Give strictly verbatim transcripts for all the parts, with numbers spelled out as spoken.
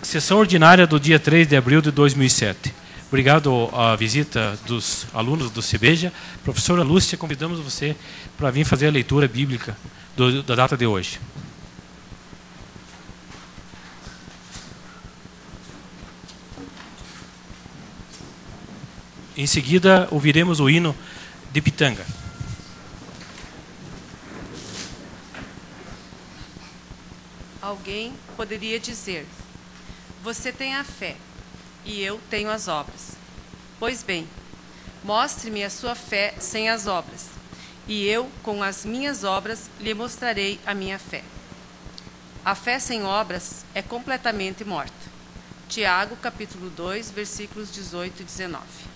Sessão ordinária do dia três de abril de dois mil e sete. Obrigado à visita dos alunos do CEBEJA. Professora Lúcia, convidamos você para vir fazer a leitura bíblica do, da data de hoje. Em seguida, ouviremos o hino de Pitanga. Alguém poderia dizer: você tem a fé e eu tenho as obras. Pois bem, mostre-me a sua fé sem as obras, e eu, com as minhas obras, lhe mostrarei a minha fé. A fé sem obras é completamente morta. Tiago, capítulo dois, versículos dezoito e dezenove.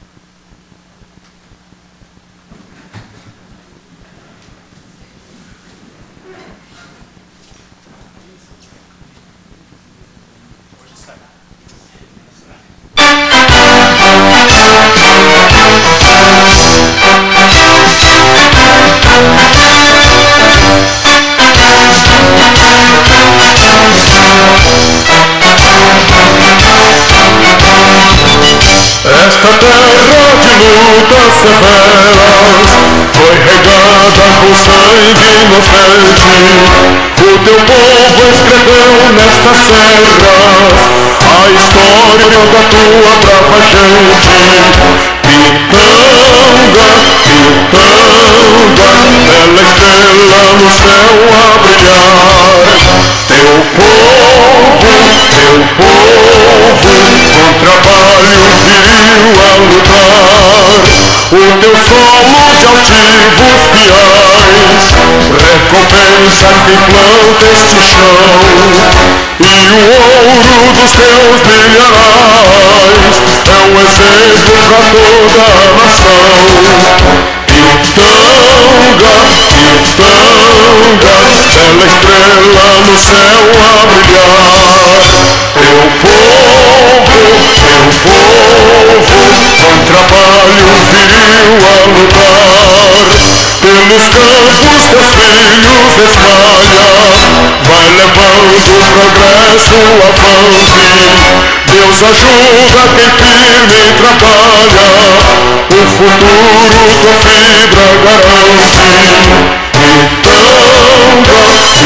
Esta terra de lutas severas foi regada com sangue inocente. O teu povo escreveu nestas serras a história da tua brava gente. Pitanga, Pitanga, bela estrela no céu a brilhar. Teu povo, teu povo, com trabalho viril a lutar. O teu solo de altivos piais recompensa quem planta este chão. E o ouro dos teus milharais é um exemplo para toda a nação. Pitanga, Pitanga, bela estrela no céu a brilhar. Teu povo, teu povo, com trabalho viril a lutar. Pelos campos teus filhos espalha, vai levando o progresso avante. Deus ajuda quem firme trabalha, o futuro tua fibra garante. Pitanga,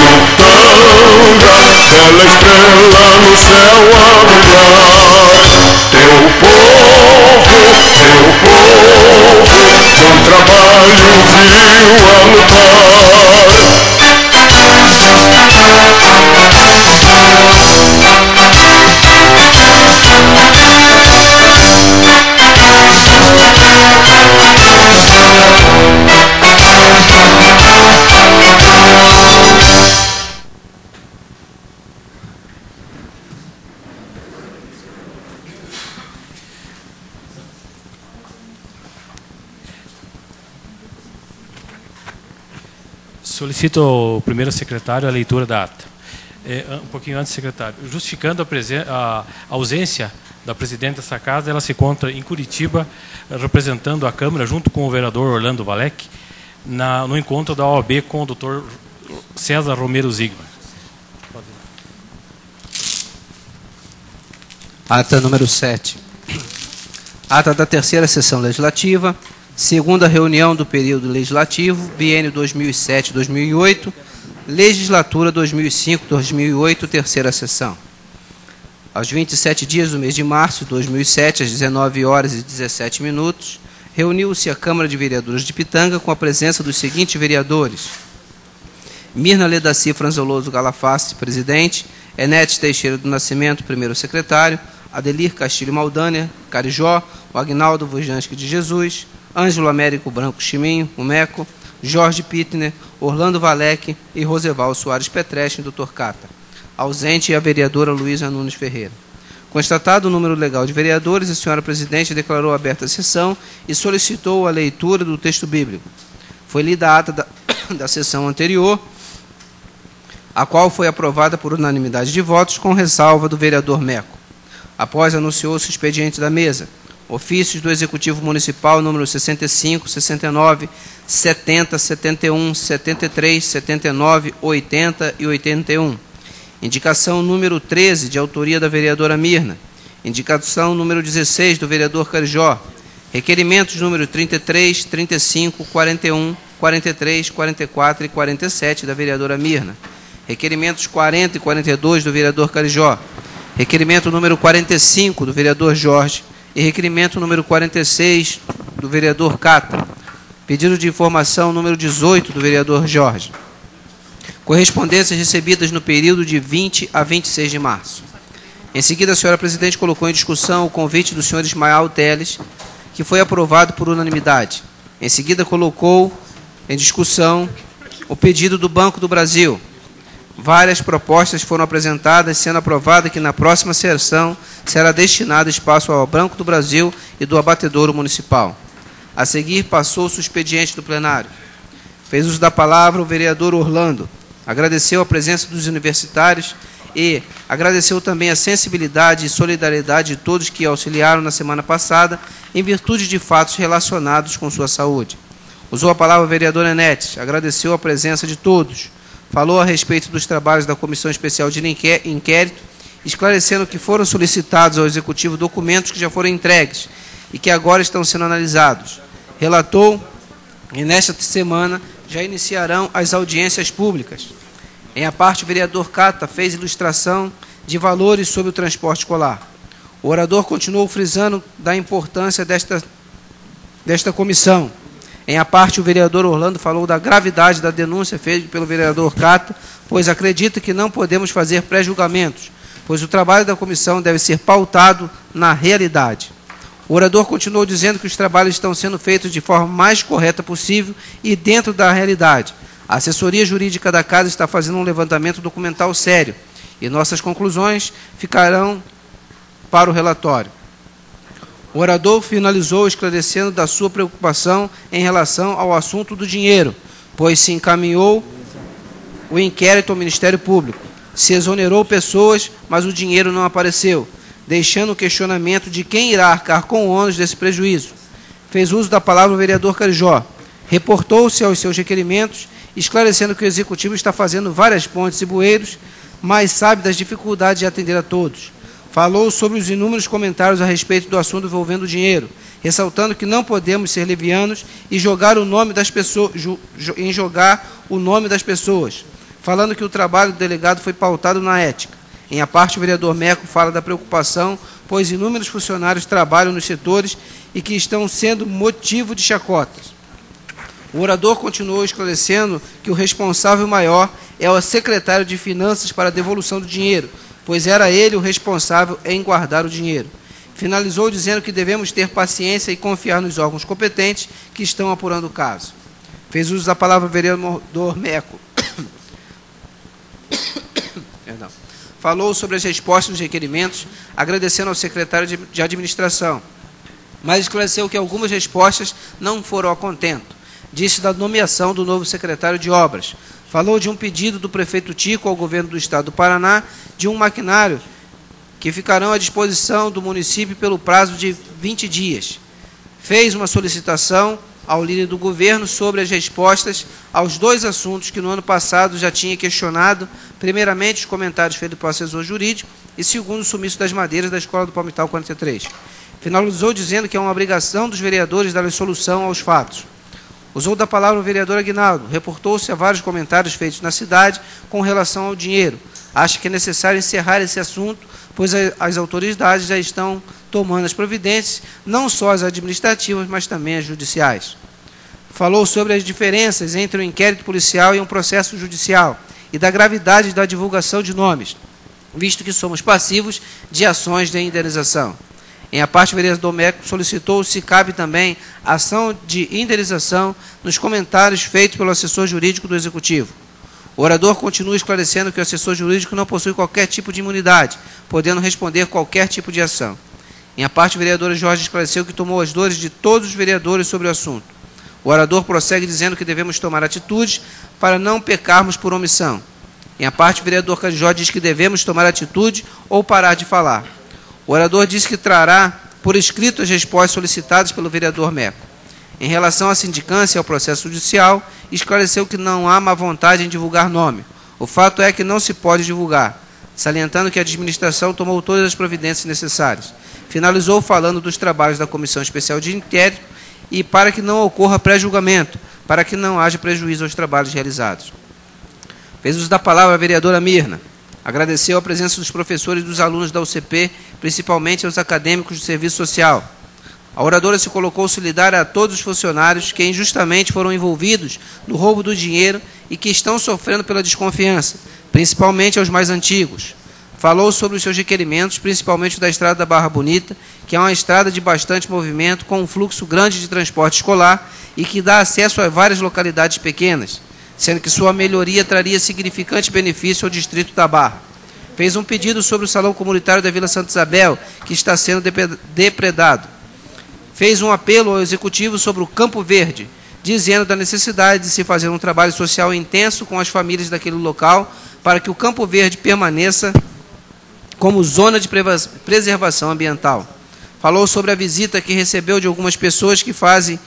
Pitanga, bela estrela no céu a brilhar. Teu povo, teu povo, com trabalho viril a lutar. Solicito ao primeiro secretário a leitura da ata. É, um pouquinho antes, secretário. Justificando a, a ausência da presidente dessa casa, ela se encontra em Curitiba, representando a Câmara, junto com o vereador Orlando Valec, na, no encontro da O A B com o doutor César Romero Zigma. Ata número sete. Ata da terceira sessão legislativa, segunda reunião do período legislativo, biênio dois mil e sete a dois mil e oito, legislatura dois mil e cinco a dois mil e oito, terceira sessão. Aos vinte e sete dias do mês de março de dois mil e sete, às dezenove horas e dezessete minutos, reuniu-se a Câmara de Vereadores de Pitanga com a presença dos seguintes vereadores: Mirna Ledaci Franzoloso Galafassi, presidente; Enete Teixeira do Nascimento, primeiro secretário; Adelir Castilho Maldaner, Carijó; o Agnaldo Vujansky de Jesus; Ângelo Américo Branco Chiminho, o Meco; Jorge Pitner, Orlando Valec e Roseval Soares Petreschi, doutor Cata. Ausente a vereadora Luísa Nunes Ferreira. Constatado o número legal de vereadores, a senhora presidente declarou aberta a sessão e solicitou a leitura do texto bíblico. Foi lida a ata da, da sessão anterior, a qual foi aprovada por unanimidade de votos, com ressalva do vereador Meco. Após, anunciou-se o expediente da mesa. Ofícios do Executivo Municipal, número sessenta e cinco, sessenta e nove, setenta, setenta e um, setenta e três, setenta e nove, oitenta e oitenta e um. Indicação número treze, de autoria da vereadora Mirna. Indicação número dezesseis, do vereador Carijó. Requerimentos número trinta e três, trinta e cinco, quarenta e um, quarenta e três, quarenta e quatro e quarenta e sete, da vereadora Mirna. Requerimentos quarenta e quarenta e dois, do vereador Carijó. Requerimento número quarenta e cinco, do vereador Jorge. E requerimento número quarenta e seis, do vereador Cata. Pedido de informação número dezoito, do vereador Jorge. Correspondências recebidas no período de vinte a vinte e seis de março. Em seguida, a senhora presidente colocou em discussão o convite do senhor Ismael Teles, que foi aprovado por unanimidade. Em seguida, colocou em discussão o pedido do Banco do Brasil. Várias propostas foram apresentadas, sendo aprovada que na próxima sessão será destinado espaço ao Banco do Brasil e do Abatedouro Municipal. A seguir, passou-se o expediente do plenário. Fez uso da palavra o vereador Orlando. Agradeceu a presença dos universitários e agradeceu também a sensibilidade e solidariedade de todos que auxiliaram na semana passada em virtude de fatos relacionados com sua saúde. Usou a palavra o vereador Enetes, agradeceu a presença de todos, falou a respeito dos trabalhos da Comissão Especial de Inquérito, esclarecendo que foram solicitados ao Executivo documentos que já foram entregues e que agora estão sendo analisados. Relatou e nesta semana já iniciarão as audiências públicas. Em a parte, o vereador Cata fez ilustração de valores sobre o transporte escolar. O orador continuou frisando da importância desta, desta comissão. Em a parte, o vereador Orlando falou da gravidade da denúncia feita pelo vereador Cata, pois acredita que não podemos fazer pré-julgamentos, pois o trabalho da comissão deve ser pautado na realidade. O orador continuou dizendo que os trabalhos estão sendo feitos de forma mais correta possível e dentro da realidade. A assessoria jurídica da Casa está fazendo um levantamento documental sério e nossas conclusões ficarão para o relatório. O orador finalizou esclarecendo da sua preocupação em relação ao assunto do dinheiro, pois se encaminhou o inquérito ao Ministério Público. Se exonerou pessoas, mas o dinheiro não apareceu, deixando o questionamento de quem irá arcar com o ônus desse prejuízo. Fez uso da palavra o vereador Carijó. Reportou-se aos seus requerimentos, esclarecendo que o Executivo está fazendo várias pontes e bueiros, mas sabe das dificuldades de atender a todos. Falou sobre os inúmeros comentários a respeito do assunto envolvendo o dinheiro, ressaltando que não podemos ser levianos e jogar o nome das pessoas, em jogar o nome das pessoas, falando que o trabalho do delegado foi pautado na ética. Em a parte, o vereador Meco fala da preocupação, pois inúmeros funcionários trabalham nos setores e que estão sendo motivo de chacotas. O orador continuou esclarecendo que o responsável maior é o secretário de Finanças para a devolução do dinheiro, pois era ele o responsável em guardar o dinheiro. Finalizou dizendo que devemos ter paciência e confiar nos órgãos competentes que estão apurando o caso. Fez uso da palavra o vereador Meco. Perdão. Falou sobre as respostas dos requerimentos, agradecendo ao secretário de administração, mas esclareceu que algumas respostas não foram a contento. Disse da nomeação do novo secretário de obras. Falou de um pedido do prefeito Tico ao governo do estado do Paraná de um maquinário que ficarão à disposição do município pelo prazo de vinte dias. Fez uma solicitação ao líder do governo sobre as respostas aos dois assuntos que no ano passado já tinha questionado, primeiramente os comentários feitos pelo assessor jurídico e segundo o sumiço das madeiras da Escola do Palmital quarenta e três. Finalizou dizendo que é uma obrigação dos vereadores dar solução aos fatos. Usou da palavra o vereador Aguinaldo, reportou-se a vários comentários feitos na cidade com relação ao dinheiro. Acha que é necessário encerrar esse assunto, pois as autoridades já estão tomando as providências, não só as administrativas, mas também as judiciais. Falou sobre as diferenças entre um inquérito policial e um processo judicial e da gravidade da divulgação de nomes, visto que somos passivos de ações de indenização. Em a parte, o vereador Meco solicitou se cabe também ação de indenização nos comentários feitos pelo assessor jurídico do Executivo. O orador continua esclarecendo que o assessor jurídico não possui qualquer tipo de imunidade, podendo responder qualquer tipo de ação. Em a parte, o vereador Jorge esclareceu que tomou as dores de todos os vereadores sobre o assunto. O orador prossegue dizendo que devemos tomar atitudes para não pecarmos por omissão. Em a parte, o vereador Carijó diz que devemos tomar atitude ou parar de falar. O orador disse que trará por escrito as respostas solicitadas pelo vereador Meco. Em relação à sindicância e ao processo judicial, esclareceu que não há má vontade em divulgar nome. O fato é que não se pode divulgar. salientando que a administração tomou todas as providências necessárias. Finalizou falando dos trabalhos da Comissão Especial de Inquérito e para que não ocorra pré-julgamento, para que não haja prejuízo aos trabalhos realizados. Fez uso da palavra a vereadora Mirna. Agradeceu a presença dos professores e dos alunos da U C P, principalmente aos acadêmicos do Serviço Social. A oradora se colocou solidária a todos os funcionários que injustamente foram envolvidos no roubo do dinheiro e que estão sofrendo pela desconfiança, principalmente aos mais antigos. Falou sobre os seus requerimentos, principalmente da estrada da Barra Bonita, que é uma estrada de bastante movimento, com um fluxo grande de transporte escolar e que dá acesso a várias localidades pequenas, sendo que sua melhoria traria significante benefício ao distrito da Barra. Fez um pedido sobre o Salão Comunitário da Vila Santa Isabel, que está sendo depredado. Fez um apelo ao Executivo sobre o Campo Verde, dizendo da necessidade de se fazer um trabalho social intenso com as famílias daquele local, para que o Campo Verde permaneça como zona de preservação ambiental. Falou sobre a visita que recebeu de algumas pessoas que fazem...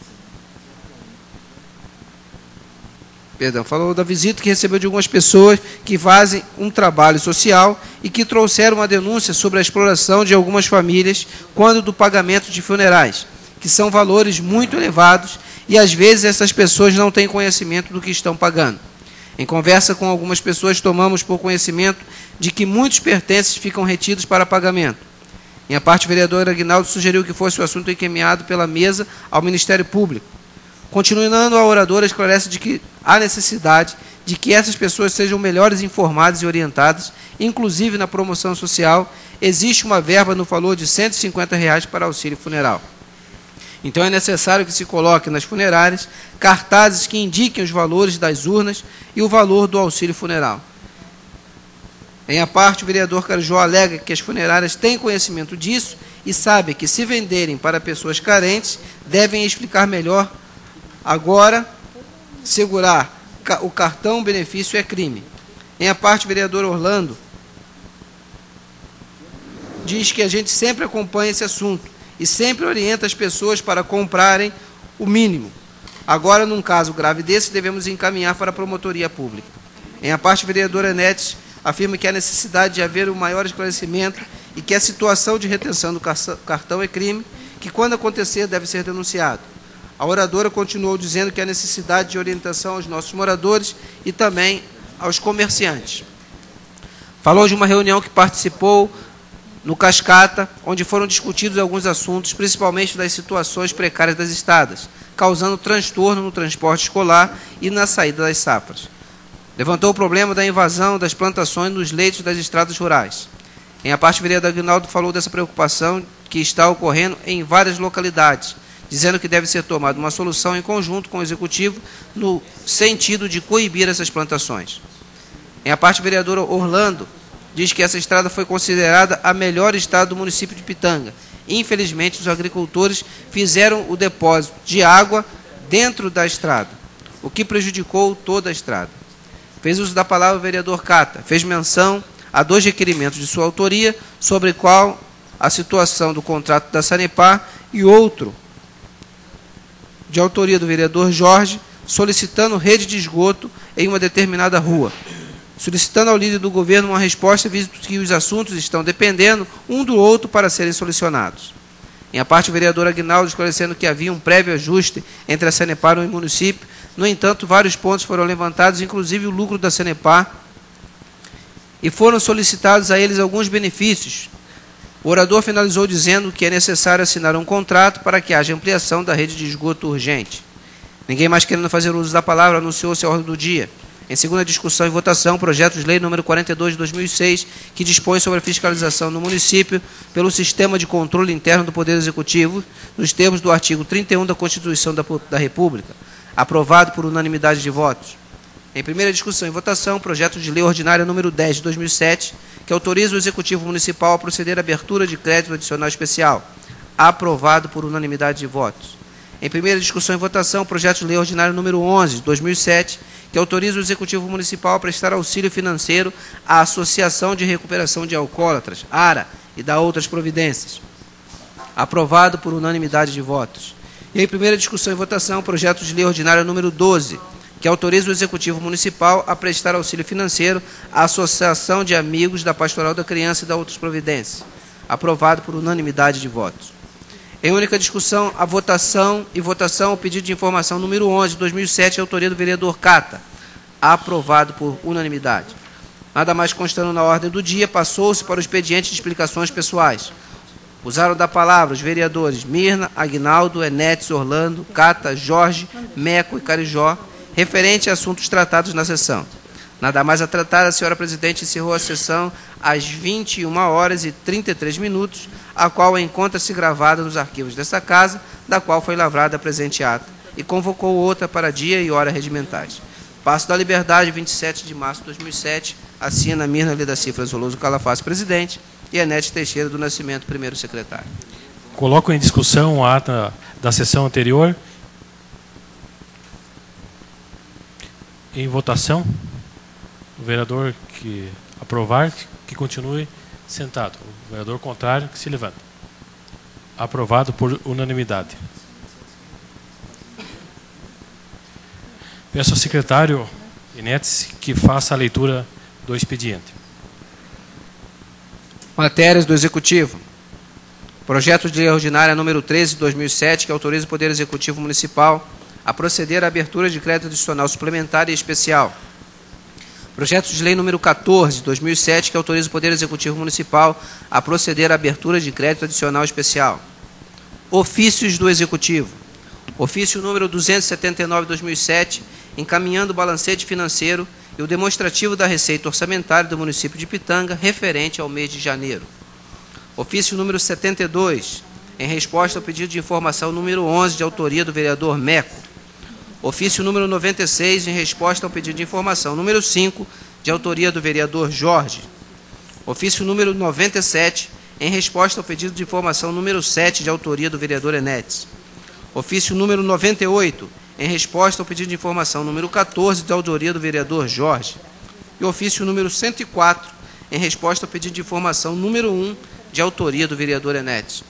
Perdão, falou da visita que recebeu de algumas pessoas que fazem um trabalho social e que trouxeram uma denúncia sobre a exploração de algumas famílias quando do pagamento de funerais, que são valores muito elevados e às vezes essas pessoas não têm conhecimento do que estão pagando. Em conversa com algumas pessoas, tomamos por conhecimento de que muitos pertences ficam retidos para pagamento. Em a parte, o vereador Aguinaldo sugeriu que fosse o assunto encaminhado pela mesa ao Ministério Público. Continuando, a oradora esclarece de que há necessidade de que essas pessoas sejam melhores informadas e orientadas, inclusive na promoção social, existe uma verba no valor de cento e cinquenta reais para auxílio funeral. Então é necessário que se coloque nas funerárias cartazes que indiquem os valores das urnas e o valor do auxílio funeral. Em a parte, o vereador Carijó alega que as funerárias têm conhecimento disso e sabe que, se venderem para pessoas carentes, devem explicar melhor. Agora, segurar o cartão benefício é crime. Em a parte, o vereador Orlando diz que a gente sempre acompanha esse assunto e sempre orienta as pessoas para comprarem o mínimo. Agora, num caso grave desse, devemos encaminhar para a promotoria pública. Em a parte, a vereadora Netes afirma que há necessidade de haver um maior esclarecimento e que a situação de retenção do cartão é crime, que quando acontecer deve ser denunciado. A oradora continuou dizendo que há necessidade de orientação aos nossos moradores e também aos comerciantes. Falou de uma reunião que participou no Cascata, onde foram discutidos alguns assuntos, principalmente das situações precárias das estradas, causando transtorno no transporte escolar e na saída das safras. Levantou o problema da invasão das plantações nos leitos das estradas rurais. Em a parte, o vereador Aguinaldo falou dessa preocupação que está ocorrendo em várias localidades, dizendo que deve ser tomada uma solução em conjunto com o Executivo no sentido de coibir essas plantações. Em a parte, o vereador Orlando diz que essa estrada foi considerada a melhor estrada do município de Pitanga. Infelizmente, os agricultores fizeram o depósito de água dentro da estrada, o que prejudicou toda a estrada. Fez uso da palavra o vereador Cata, fez menção a dois requerimentos de sua autoria, sobre qual a situação do contrato da Sanepar e outro de autoria do vereador Jorge, solicitando rede de esgoto em uma determinada rua, solicitando ao líder do governo uma resposta, visto que os assuntos estão dependendo um do outro para serem solucionados. Em a parte, o vereador Aguinaldo esclarecendo que havia um prévio ajuste entre a Sanepar e o município. No entanto, vários pontos foram levantados, inclusive o lucro da Sanepar, e foram solicitados a eles alguns benefícios. O orador finalizou dizendo que é necessário assinar um contrato para que haja ampliação da rede de esgoto urgente. Ninguém mais querendo fazer uso da palavra, anunciou-se a ordem do dia. Em segunda discussão e votação, projeto de lei número quarenta e dois de dois mil e seis, que dispõe sobre a fiscalização no município pelo sistema de controle interno do Poder Executivo, nos termos do artigo trinta e um da Constituição da, da República, aprovado por unanimidade de votos. Em primeira discussão e votação, projeto de lei ordinária número dez de dois mil e sete, que autoriza o Executivo Municipal a proceder à abertura de crédito adicional especial, aprovado por unanimidade de votos. Em primeira discussão e votação, projeto de lei ordinário número onze de dois mil e sete, que autoriza o Executivo Municipal a prestar auxílio financeiro à Associação de Recuperação de Alcoólatras, ARA, e da outras providências, aprovado por unanimidade de votos. E em primeira discussão e votação, projeto de lei ordinário número doze, que autoriza o Executivo Municipal a prestar auxílio financeiro à Associação de Amigos da Pastoral da Criança e da outras providências. Aprovado por unanimidade de votos. Em única discussão, a votação e votação, o pedido de informação número onze, de dois mil e sete, autoria do vereador Cata. Aprovado por unanimidade. Nada mais constando na ordem do dia, passou-se para o expediente de explicações pessoais. Usaram da palavra os vereadores Mirna, Aguinaldo, Enetes, Orlando, Cata, Jorge, Meco e Carijó, referente a assuntos tratados na sessão. Nada mais a tratar, a senhora presidente encerrou a sessão às vinte e uma horas e trinta e três minutos, a qual encontra-se gravada nos arquivos desta casa, da qual foi lavrada a presente ata, e convocou outra para dia e hora regimentais. Passo da Liberdade, vinte e sete de março de dois mil e sete, assina Mirna Leda Cifra Zoloso Calafás, presidente, e Enete Teixeira do Nascimento, primeiro secretário. Coloco em discussão a ata da sessão anterior. Em votação, o vereador que aprovar, que continue sentado. O vereador contrário, que se levanta. Aprovado por unanimidade. Peço ao secretário Enetes que faça a leitura do expediente. Matérias do Executivo. Projeto de Lei Ordinária número treze, de dois mil e sete, que autoriza o Poder Executivo Municipal a proceder à abertura de crédito adicional suplementar e especial. Projeto de Lei número quatorze, de dois mil e sete, que autoriza o Poder Executivo Municipal a proceder à abertura de crédito adicional especial. Ofícios do Executivo. Ofício número duzentos e setenta e nove, de dois mil e sete, encaminhando o balancete financeiro e o demonstrativo da receita orçamentária do município de Pitanga, referente ao mês de janeiro. Ofício número setenta e dois, em resposta ao pedido de informação número onze, de autoria do vereador Meco. Ofício número noventa e seis, em resposta ao pedido de informação número cinco, de autoria do vereador Jorge. Ofício número noventa e sete, em resposta ao pedido de informação número sete, de autoria do vereador Enetes. Ofício número noventa e oito, em resposta ao pedido de informação número quatorze, de autoria do vereador Jorge. E ofício número cento e quatro, em resposta ao pedido de informação número um, de autoria do vereador Enetes.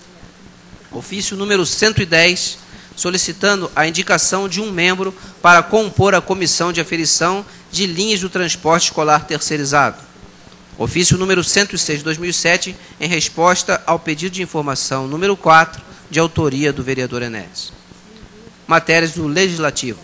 Ofício número cento e dez, solicitando a indicação de um membro para compor a comissão de aferição de linhas do transporte escolar terceirizado. Ofício número cento e seis, de dois mil e sete, em resposta ao pedido de informação número quatro, de autoria do vereador Enetes. Matérias do Legislativo.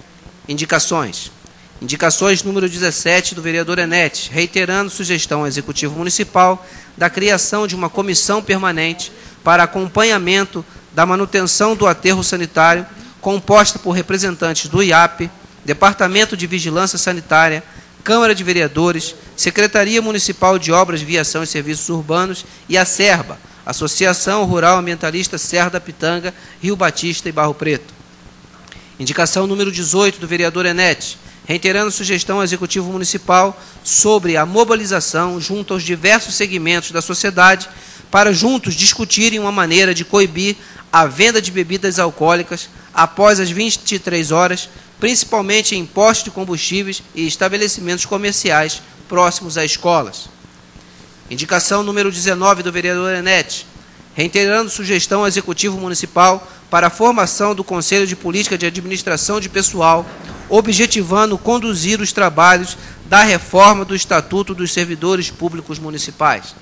Indicações. Indicações número dezessete, do vereador Enetes, reiterando sugestão ao Executivo Municipal da criação de uma comissão permanente para acompanhamento da manutenção do aterro sanitário, composta por representantes do I A P, Departamento de Vigilância Sanitária, Câmara de Vereadores, Secretaria Municipal de Obras, Viação e Serviços Urbanos e a SERBA, Associação Rural Ambientalista Serra da Pitanga, Rio Batista e Barro Preto. Indicação número dezoito, do vereador Enetes, reiterando sugestão ao Executivo Municipal sobre a mobilização junto aos diversos segmentos da sociedade para juntos discutirem uma maneira de coibir a venda de bebidas alcoólicas após as vinte e três horas, principalmente em postos de combustíveis e estabelecimentos comerciais próximos a escolas. Indicação número dezenove, do vereador Enetes, reiterando sugestão ao Executivo Municipal para a formação do Conselho de Política de Administração de Pessoal, objetivando conduzir os trabalhos da reforma do Estatuto dos Servidores Públicos Municipais.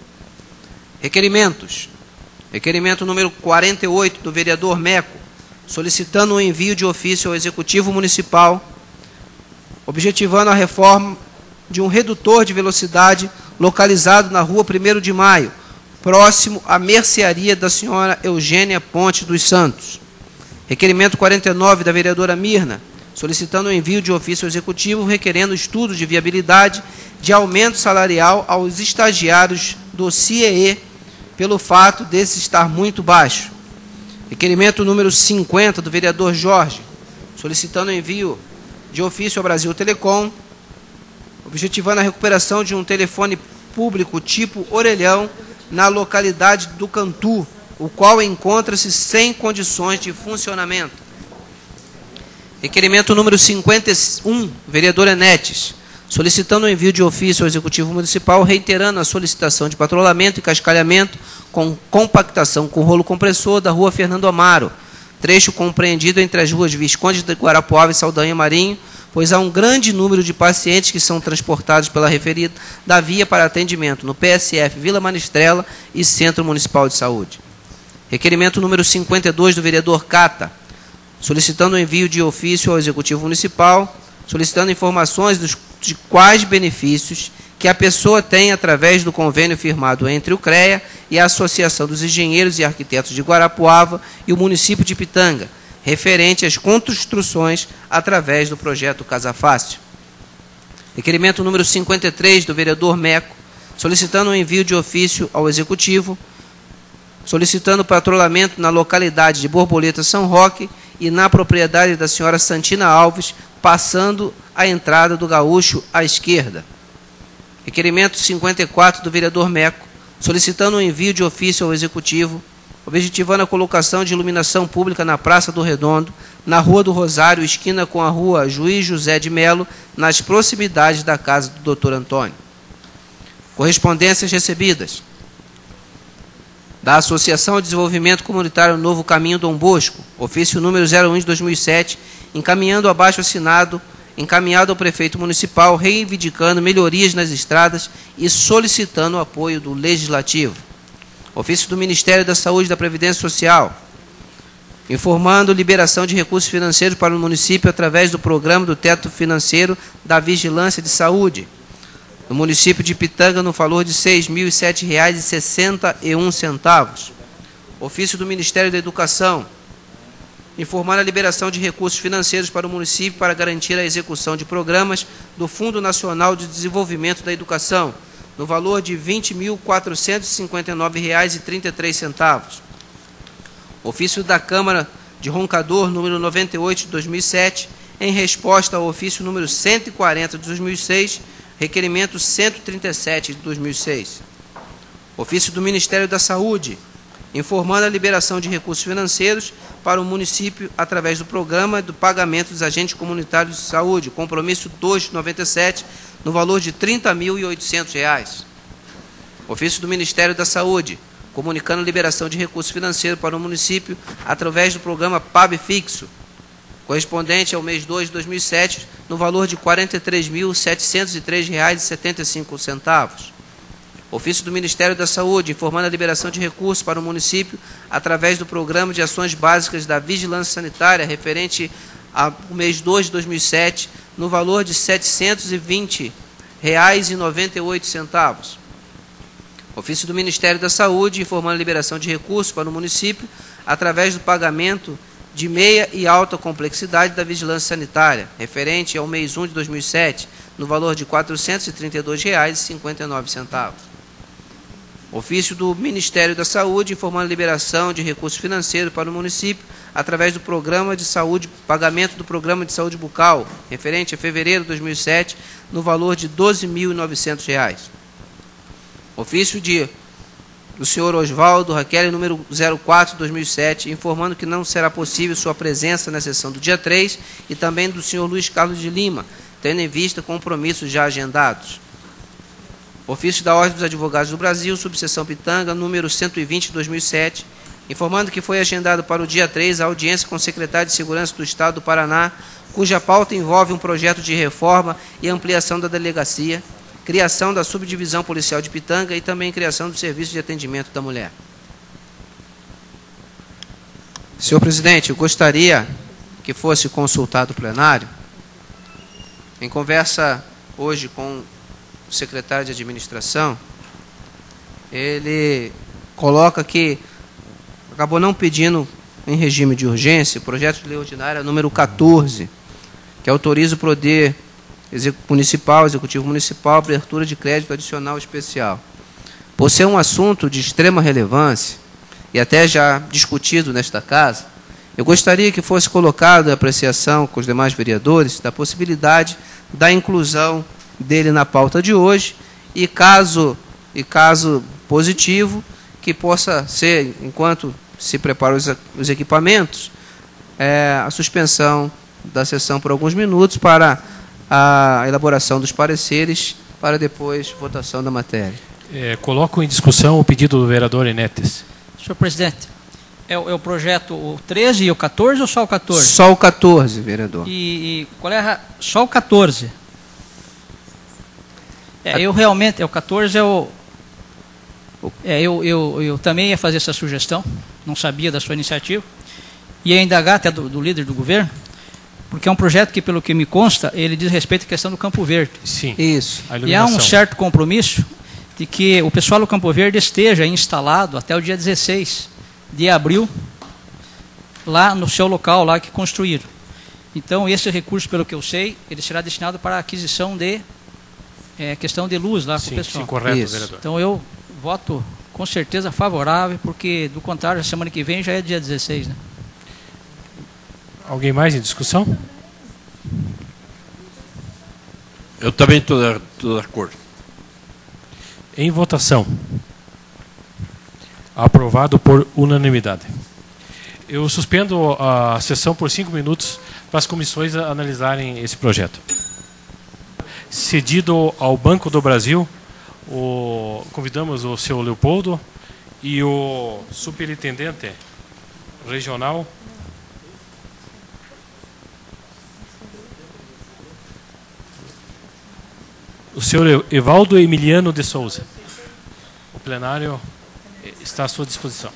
Requerimentos. Requerimento número quarenta e oito, do vereador Meco, solicitando o envio de ofício ao Executivo Municipal, objetivando a reforma de um redutor de velocidade localizado na rua primeiro de maio, próximo à mercearia da senhora Eugênia Ponte dos Santos. Requerimento quarenta e nove, da vereadora Mirna, solicitando o envio de ofício ao Executivo, requerendo estudo de viabilidade de aumento salarial aos estagiários do C I E E, pelo fato desse estar muito baixo. Requerimento número cinquenta, do vereador Jorge, solicitando o envio de ofício ao Brasil Telecom, objetivando a recuperação de um telefone público tipo orelhão na localidade do Cantu, o qual encontra-se sem condições de funcionamento. Requerimento número cinquenta e um, vereador Enetes, solicitando o envio de ofício ao Executivo Municipal, reiterando a solicitação de patrulhamento e cascalhamento com compactação com rolo compressor da rua Fernando Amaro, trecho compreendido entre as ruas Visconde de Guarapuava e Saldanha Marinho, pois há um grande número de pacientes que são transportados pela referida da via para atendimento no P S F Vila Manistrela e Centro Municipal de Saúde. Requerimento número cinquenta e dois do vereador Cata, solicitando o envio de ofício ao Executivo Municipal, solicitando informações dos, de quais benefícios que a pessoa tem através do convênio firmado entre o CREA e a Associação dos Engenheiros e Arquitetos de Guarapuava e o município de Pitanga, referente às construções através do projeto Casa Fácil. Requerimento número cinquenta e três do vereador Meco, solicitando o envio de ofício ao Executivo, solicitando patrulhamento na localidade de Borboleta São Roque e na propriedade da senhora Santina Alves, passando a entrada do Gaúcho à esquerda. Requerimento cinquenta e quatro do vereador Meco, solicitando o envio de ofício ao Executivo, objetivando a colocação de iluminação pública na Praça do Redondo, na Rua do Rosário, esquina com a Rua Juiz José de Melo, nas proximidades da casa do doutor Antônio. Correspondências recebidas da Associação de Desenvolvimento Comunitário Novo Caminho Dom Bosco, ofício número zero um de dois mil e sete, encaminhando abaixo assinado, encaminhado ao prefeito municipal, reivindicando melhorias nas estradas e solicitando o apoio do Legislativo. Ofício do Ministério da Saúde e da Previdência Social, informando liberação de recursos financeiros para o município através do programa do teto financeiro da Vigilância de Saúde, no município de Pitanga, no valor de seis mil e sete reais e sessenta e um centavos. Ofício do Ministério da Educação, informando a liberação de recursos financeiros para o município para garantir a execução de programas do Fundo Nacional de Desenvolvimento da Educação, no valor de vinte mil quatrocentos e cinquenta e nove reais e trinta e três centavos. Ofício da Câmara de Roncador, número noventa e oito de dois mil e sete, em resposta ao ofício número cento e quarenta de dois mil e seis, requerimento cento e trinta e sete de dois mil e seis. Ofício do Ministério da Saúde, informando a liberação de recursos financeiros para o município através do programa do pagamento dos agentes comunitários de saúde, compromisso dois de noventa e sete, no valor de trinta mil e oitocentos reais. Ofício do Ministério da Saúde, comunicando a liberação de recursos financeiros para o município através do programa P A B Fixo, correspondente ao mês dois de dois mil e sete, no valor de quarenta e três mil setecentos e três reais e setenta e cinco centavos. Ofício do Ministério da Saúde, informando a liberação de recursos para o município através do Programa de Ações Básicas da Vigilância Sanitária, referente ao mês dois de dois mil e sete, no valor de setecentos e vinte reais e noventa e oito centavos. Ofício do Ministério da Saúde, informando a liberação de recursos para o município através do pagamento de meia e alta complexidade da Vigilância Sanitária, referente ao mês um de dois mil e sete, no valor de quatrocentos e trinta e dois reais e cinquenta e nove centavos. Ofício do Ministério da Saúde, informando a liberação de recursos financeiros para o município através do Programa de Saúde, pagamento do Programa de Saúde Bucal, referente a fevereiro de dois mil e sete, no valor de doze mil e novecentos reais. Ofício de, do senhor Oswaldo Raquel, número zero quatro de dois mil e sete, informando que não será possível sua presença na sessão do dia três, e também do senhor Luiz Carlos de Lima, tendo em vista compromissos já agendados. Ofício da Ordem dos Advogados do Brasil, subseção Pitanga, número cento e vinte de dois mil e sete, informando que foi agendado para o dia três a audiência com o secretário de Segurança do Estado do Paraná, cuja pauta envolve um projeto de reforma e ampliação da delegacia, criação da subdivisão policial de Pitanga e também criação do serviço de atendimento da mulher. Senhor presidente, eu gostaria que fosse consultado o plenário, em conversa hoje com o secretário de administração, ele coloca que acabou não pedindo em regime de urgência o projeto de lei ordinária número quatorze, que autoriza o poder municipal, executivo municipal, abertura de crédito adicional especial. Por ser um assunto de extrema relevância, e até já discutido nesta casa, eu gostaria que fosse colocado a apreciação com os demais vereadores da possibilidade da inclusão dele na pauta de hoje, e caso, e caso positivo, que possa ser, enquanto se preparam os, os equipamentos, é, a suspensão da sessão por alguns minutos para a elaboração dos pareceres, para depois votação da matéria. É, coloco em discussão o pedido do vereador Enetes. Senhor presidente, É, o- é o projeto o treze e o quatorze ou só o quatorze? Só o quatorze, vereador. E, e qual é a, só o quatorze? É, eu realmente, é, o quatorze é o... É, eu, eu, eu também ia fazer essa sugestão, não sabia da sua iniciativa, e ia indagar até do, do líder do governo, porque é um projeto que, pelo que me consta, ele diz respeito à questão do Campo Verde. Sim. Isso. A E há iluminação. um certo compromisso de que o pessoal do Campo Verde esteja instalado até o dia dezesseis de abril, lá no seu local, lá que construíram. Então, esse recurso, pelo que eu sei, ele será destinado para a aquisição de é, questão de luz lá para o Sim, pessoal. sim, correto, Isso. vereador. Então, eu voto com certeza favorável, porque, do contrário, a semana que vem já é dia dezesseis, né? Alguém mais em discussão? Eu também estou de acordo. Em votação. Aprovado por unanimidade. Eu suspendo a sessão por cinco minutos para as comissões analisarem esse projeto. Cedido ao Banco do Brasil, o, convidamos o senhor Leopoldo e o superintendente regional, o senhor Evaldo Emiliano de Souza. O plenário está à sua disposição.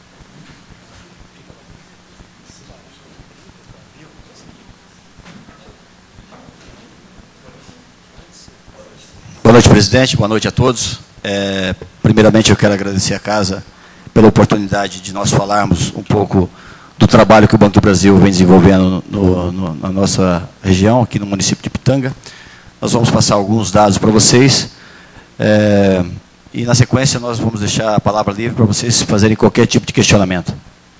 Boa noite, presidente. Boa noite a todos. É, primeiramente, eu quero agradecer à Casa pela oportunidade de nós falarmos um pouco do trabalho que o Banco do Brasil vem desenvolvendo no, no, na nossa região, aqui no município de Pitanga. Nós vamos passar alguns dados para vocês. É, e, na sequência, nós vamos deixar a palavra livre para vocês fazerem qualquer tipo de questionamento.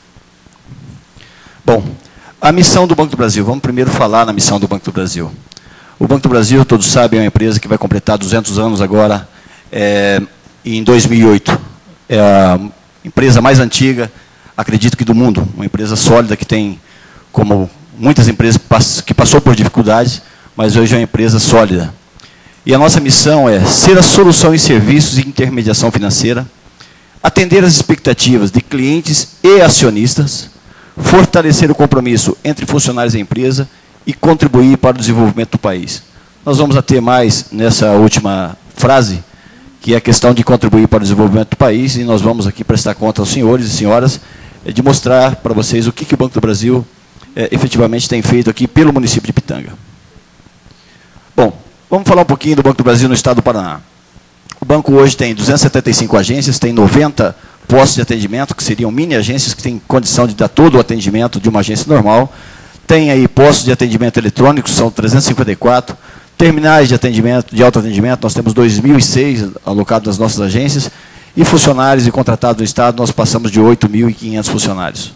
Bom, a missão do Banco do Brasil. Vamos primeiro falar na missão do Banco do Brasil. O Banco do Brasil, todos sabem, é uma empresa que vai completar duzentos anos agora, é, em dois mil e oito. É a empresa mais antiga, acredito que do mundo. Uma empresa sólida que tem, como muitas empresas, que passou por dificuldades, mas hoje é uma empresa sólida. E a nossa missão é ser a solução em serviços e intermediação financeira, atender as expectativas de clientes e acionistas, fortalecer o compromisso entre funcionários e empresa e contribuir para o desenvolvimento do país. Nós vamos ter mais nessa última frase, que é a questão de contribuir para o desenvolvimento do país, e nós vamos aqui prestar conta aos senhores e senhoras, de mostrar para vocês o que, que o Banco do Brasil é, efetivamente tem feito aqui pelo município de Pitanga. Bom, vamos falar um pouquinho do Banco do Brasil no estado do Paraná. O banco hoje tem duzentas e setenta e cinco agências, tem noventa postos de atendimento, que seriam mini agências que têm condição de dar todo o atendimento de uma agência normal. Tem aí postos de atendimento eletrônico, são trezentos e cinquenta e quatro. Terminais de atendimento, de autoatendimento, nós temos dois mil e seis alocados nas nossas agências. E funcionários e contratados do Estado, nós passamos de oito mil e quinhentos funcionários.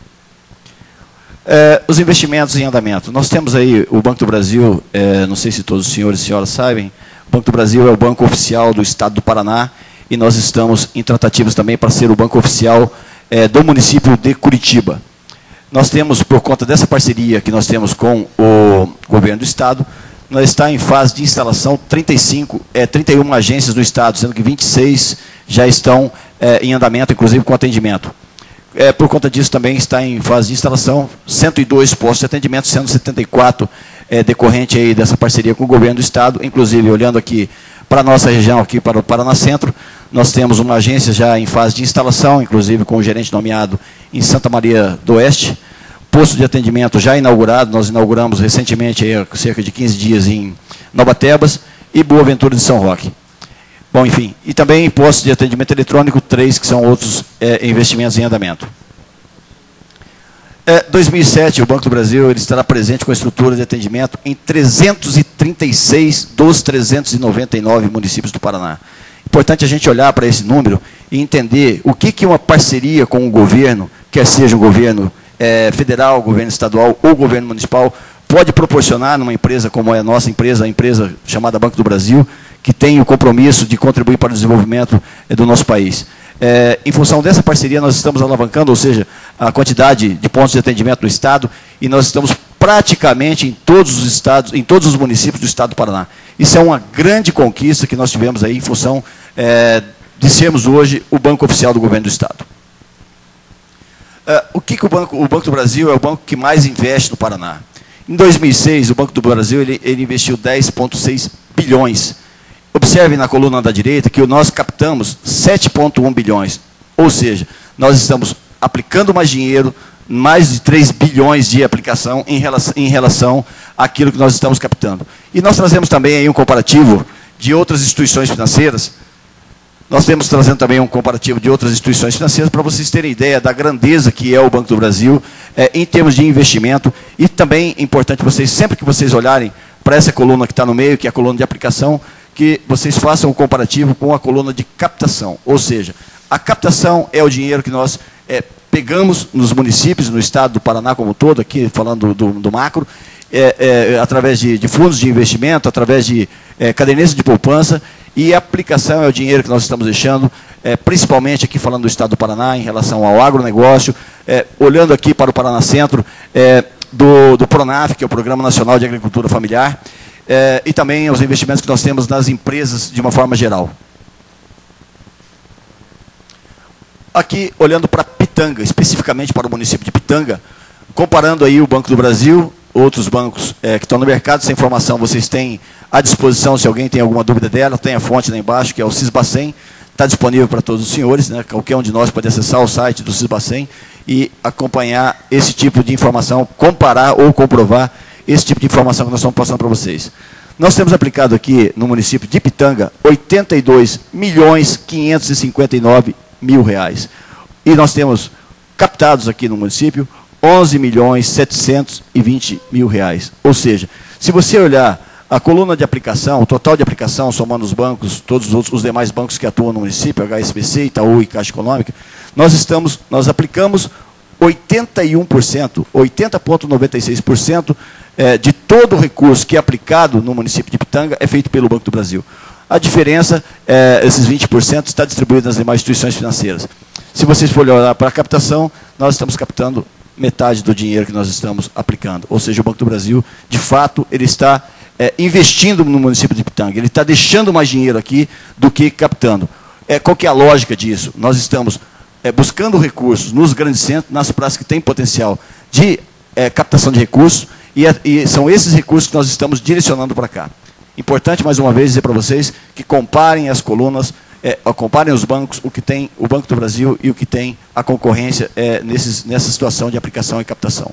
É, os investimentos em andamento. Nós temos aí o Banco do Brasil, é, não sei se todos os senhores e senhoras sabem, o Banco do Brasil é o banco oficial do Estado do Paraná, e nós estamos em tratativas também para ser o banco oficial é, do município de Curitiba. Nós temos, por conta dessa parceria que nós temos com o governo do Estado, nós está em fase de instalação trinta e cinco, é, trinta e uma agências do Estado, sendo que vinte e seis já estão é, em andamento, inclusive com atendimento. É, por conta disso também está em fase de instalação cento e dois postos de atendimento, sendo setenta e quatro é, decorrente aí dessa parceria com o governo do Estado. Inclusive, olhando aqui para a nossa região, aqui para o Paraná Centro, nós temos uma agência já em fase de instalação, inclusive com o gerente nomeado em Santa Maria do Oeste. Posto de atendimento já inaugurado, nós inauguramos recentemente, aí, há cerca de quinze dias, em Nova Tebas e Boa Ventura de São Roque. Bom, enfim, e também postos de atendimento eletrônico, três que são outros é, investimentos em andamento. É, dois mil e sete, o Banco do Brasil ele estará presente com a estrutura de atendimento em trezentos e trinta e seis dos trezentos e noventa e nove municípios do Paraná. Importante a gente olhar para esse número e entender o que, que uma parceria com o governo, quer seja o governo é, federal, governo estadual ou governo municipal, pode proporcionar numa empresa como é a nossa empresa, a empresa chamada Banco do Brasil, que tem o compromisso de contribuir para o desenvolvimento é, do nosso país. É, em função dessa parceria, nós estamos alavancando, ou seja, a quantidade de pontos de atendimento no Estado, e nós estamos praticamente em todos os estados, em todos os municípios do Estado do Paraná. Isso é uma grande conquista que nós tivemos aí em função é, de sermos hoje o banco oficial do governo do Estado. Uh, o que, que o, banco, o Banco do Brasil é o banco que mais investe no Paraná? Em dois mil e seis, o Banco do Brasil ele, ele investiu dez vírgula seis bilhões. Observe na coluna da direita que nós captamos sete vírgula um bilhões. Ou seja, nós estamos aplicando mais dinheiro, mais de três bilhões de aplicação em relação, em relação àquilo que nós estamos captando. E nós trazemos também aí um comparativo de outras instituições financeiras. Nós temos trazendo também um comparativo de outras instituições financeiras para vocês terem ideia da grandeza que é o Banco do Brasil é, em termos de investimento. E também é importante vocês, sempre que vocês olharem para essa coluna que está no meio, que é a coluna de aplicação, que vocês façam um comparativo com a coluna de captação. Ou seja, a captação é o dinheiro que nós é, pegamos nos municípios, no estado do Paraná como um todo, aqui falando do, do, do macro, é, é, através de, de fundos de investimento, através de é, cadernetas de poupança, e a aplicação é o dinheiro que nós estamos deixando, é, principalmente aqui falando do estado do Paraná, em relação ao agronegócio, é, olhando aqui para o Paraná Centro, é, do, do PRONAF, que é o Programa Nacional de Agricultura Familiar, é, e também os investimentos que nós temos nas empresas de uma forma geral. Aqui, olhando para Pitanga, especificamente para o município de Pitanga, comparando aí o Banco do Brasil, outros bancos é, que estão no mercado, essa informação vocês têm à disposição, se alguém tem alguma dúvida dela, tem a fonte lá embaixo, que é o Sisbacen, está disponível para todos os senhores, né? Qualquer um de nós pode acessar o site do Sisbacen e acompanhar esse tipo de informação, comparar ou comprovar esse tipo de informação que nós estamos passando para vocês. Nós temos aplicado aqui no município de Pitanga oitenta e dois milhões quinhentos e cinquenta e nove mil reais. E nós temos captados aqui no município onze milhões setecentos e vinte mil reais. Ou seja, se você olhar a coluna de aplicação, o total de aplicação, somando os bancos, todos os, outros, os demais bancos que atuam no município, H S B C, Itaú e Caixa Econômica, nós, estamos, nós aplicamos oitenta e um por cento, oitenta vírgula noventa e seis por cento é, de todo o recurso que é aplicado no município de Pitanga é feito pelo Banco do Brasil. A diferença, é, esses vinte por cento, está distribuído nas demais instituições financeiras. Se vocês forem olhar para a captação, nós estamos captando metade do dinheiro que nós estamos aplicando. Ou seja, o Banco do Brasil, de fato, ele está é, investindo no município de Pitanga. Ele está deixando mais dinheiro aqui do que captando. É, qual que é a lógica disso? Nós estamos é, buscando recursos nos grandes centros, nas praças que têm potencial de é, captação de recursos, e, e são esses recursos que nós estamos direcionando para cá. Importante, mais uma vez, dizer para vocês que comparem as colunas, é, comparem os bancos, o que tem o Banco do Brasil e o que tem a concorrência é, nesses, nessa situação de aplicação e captação.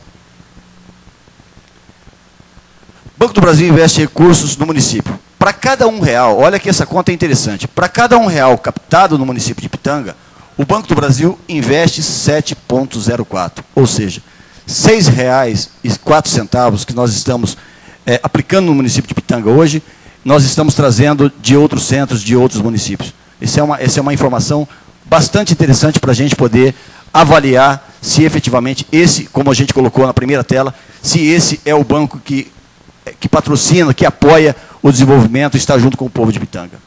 O Banco do Brasil investe recursos no município. Para cada um real, olha que essa conta é interessante, para cada um real captado no município de Pitanga, o Banco do Brasil investe sete vírgula zero quatro, ou seja, seis reais e quatro centavos que nós estamos é, aplicando no município de Pitanga hoje, nós estamos trazendo de outros centros, de outros municípios. Essa é uma, essa é uma informação bastante interessante para a gente poder avaliar se efetivamente esse, como a gente colocou na primeira tela, se esse é o banco que, que patrocina, que apoia o desenvolvimento e está junto com o povo de Pitanga.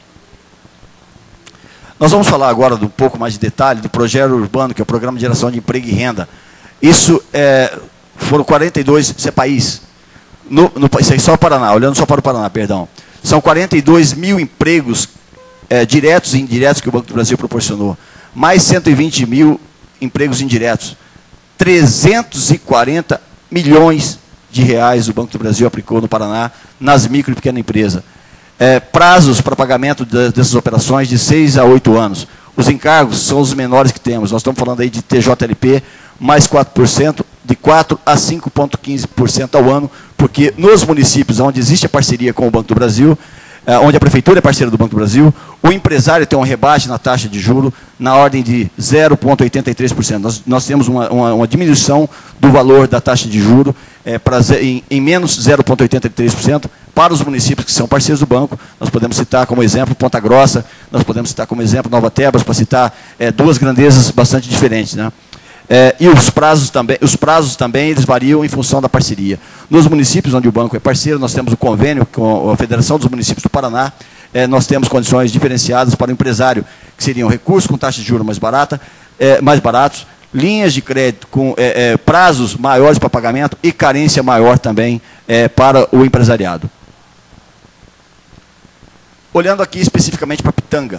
Nós vamos falar agora de um pouco mais de detalhe do Projeto Urbano, que é o Programa de Geração de Emprego e Renda. Isso é, foram quarenta e dois, isso é país, no, no, isso é só o Paraná, olhando só para o Paraná, perdão. São quarenta e dois mil empregos é, diretos e indiretos que o Banco do Brasil proporcionou. Mais cento e vinte mil empregos indiretos. trezentos e quarenta milhões de reais o Banco do Brasil aplicou no Paraná nas micro e pequena empresa. É, prazos para pagamento de, dessas operações de seis a oito anos. Os encargos são os menores que temos. Nós estamos falando aí de T J L P mais quatro por cento, de quatro a cinco vírgula quinze por cento ao ano, porque nos municípios onde existe a parceria com o Banco do Brasil, eh, onde a Prefeitura é parceira do Banco do Brasil, o empresário tem um rebate na taxa de juro na ordem de zero vírgula oitenta e três por cento. Nós, nós temos uma, uma, uma diminuição do valor da taxa de juro eh, pra, em, em menos zero vírgula oitenta e três por cento para os municípios que são parceiros do banco. Nós podemos citar como exemplo Ponta Grossa, nós podemos citar como exemplo Nova Tebas, para citar eh, duas grandezas bastante diferentes, né? É, e os prazos, também, os prazos também eles variam em função da parceria. Nos municípios onde o banco é parceiro, nós temos o convênio com a Federação dos Municípios do Paraná, é, nós temos condições diferenciadas para o empresário, que seriam recursos com taxa de juros mais, barata, é, mais baratos, linhas de crédito com é, é, prazos maiores para pagamento e carência maior também é, para o empresariado. Olhando aqui especificamente para Pitanga,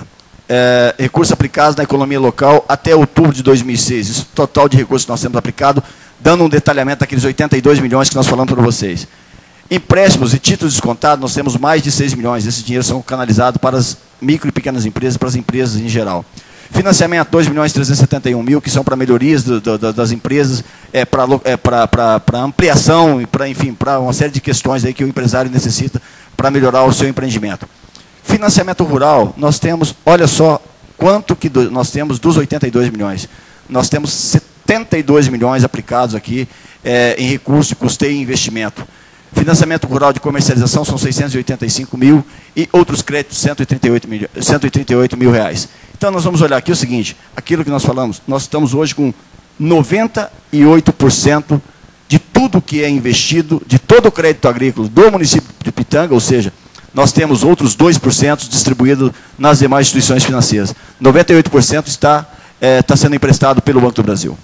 é, recursos aplicados na economia local até outubro de dois mil e seis. Isso total de recursos que nós temos aplicado, dando um detalhamento daqueles oitenta e dois milhões que nós falamos para vocês. Empréstimos e títulos descontados, nós temos mais de seis milhões. Esses dinheiros são canalizados para as micro e pequenas empresas, para as empresas em geral. Financiamento, dois milhões trezentos e setenta e um mil, que são para melhorias do, do, das empresas, é, para é, para ampliação, e para, enfim, para uma série de questões aí que o empresário necessita para melhorar o seu empreendimento. Financiamento rural, nós temos, olha só, quanto que do, nós temos dos oitenta e dois milhões. Nós temos setenta e dois milhões aplicados aqui é, em recurso, custeio e investimento. Financiamento rural de comercialização são seiscentos e oitenta e cinco mil e outros créditos cento e trinta e oito mil, cento e trinta e oito mil reais. Então, nós vamos olhar aqui o seguinte, aquilo que nós falamos, nós estamos hoje com noventa e oito por cento de tudo que é investido, de todo o crédito agrícola do município de Pitanga, ou seja, nós temos outros dois por cento distribuídos nas demais instituições financeiras. noventa e oito por cento está, é, está sendo emprestado pelo Banco do Brasil.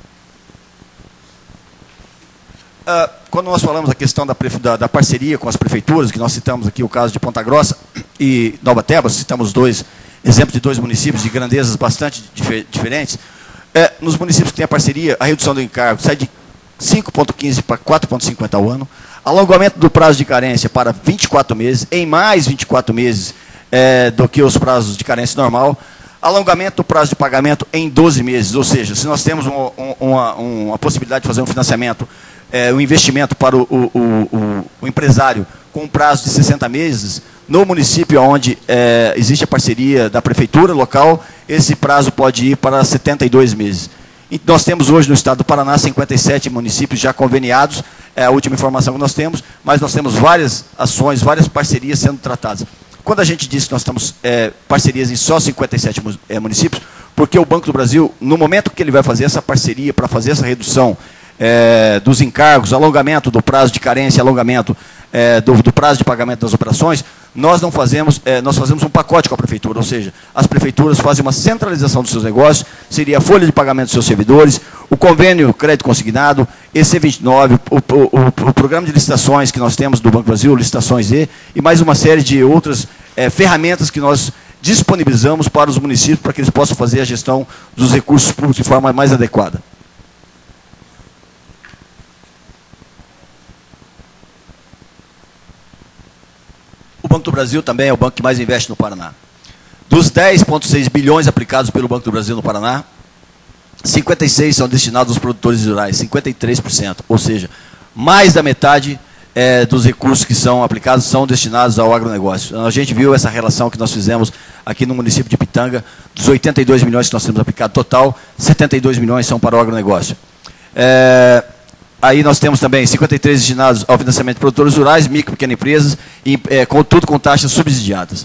Ah, quando nós falamos a questão da, da, da parceria com as prefeituras, que nós citamos aqui o caso de Ponta Grossa e Nova Tebas, citamos dois exemplos de dois municípios de grandezas bastante dif diferentes, é, nos municípios que têm a parceria, a redução do encargo sai de cinco vírgula quinze para quatro vírgula cinquenta ao ano, alongamento do prazo de carência para vinte e quatro meses, em mais vinte e quatro meses é, do que os prazos de carência normal, alongamento do prazo de pagamento em doze meses, ou seja, se nós temos um, um, uma, uma possibilidade de fazer um financiamento, é, um investimento para o, o, o, o empresário com um prazo de sessenta meses, no município onde é, existe a parceria da prefeitura local, esse prazo pode ir para setenta e dois meses. E nós temos hoje no estado do Paraná cinquenta e sete municípios já conveniados, é a última informação que nós temos, mas nós temos várias ações, várias parcerias sendo tratadas. Quando a gente diz que nós estamos é, parcerias em só cinquenta e sete municípios, porque o Banco do Brasil, no momento que ele vai fazer essa parceria para fazer essa redução é, dos encargos, alongamento do prazo de carência, alongamento é, do, do prazo de pagamento das operações, nós não fazemos, é, nós fazemos um pacote com a prefeitura, ou seja, as prefeituras fazem uma centralização dos seus negócios, seria a folha de pagamento dos seus servidores, o convênio crédito consignado, E C vinte e nove, o, o, o, o programa de licitações que nós temos do Banco do Brasil, Licitações E, e mais uma série de outras é, ferramentas que nós disponibilizamos para os municípios para que eles possam fazer a gestão dos recursos públicos de forma mais adequada. O Banco do Brasil também é o banco que mais investe no Paraná. Dos dez vírgula seis bilhões aplicados pelo Banco do Brasil no Paraná, cinquenta e seis são destinados aos produtores rurais, cinquenta e três por cento. Ou seja, mais da metade é, dos recursos que são aplicados são destinados ao agronegócio. A gente viu essa relação que nós fizemos aqui no município de Pitanga, dos oitenta e dois milhões que nós temos aplicado total, setenta e dois milhões são para o agronegócio. É, Aí nós temos também cinquenta e três destinados ao financiamento de produtores rurais, micro e pequenas empresas, e, é, com, tudo com taxas subsidiadas.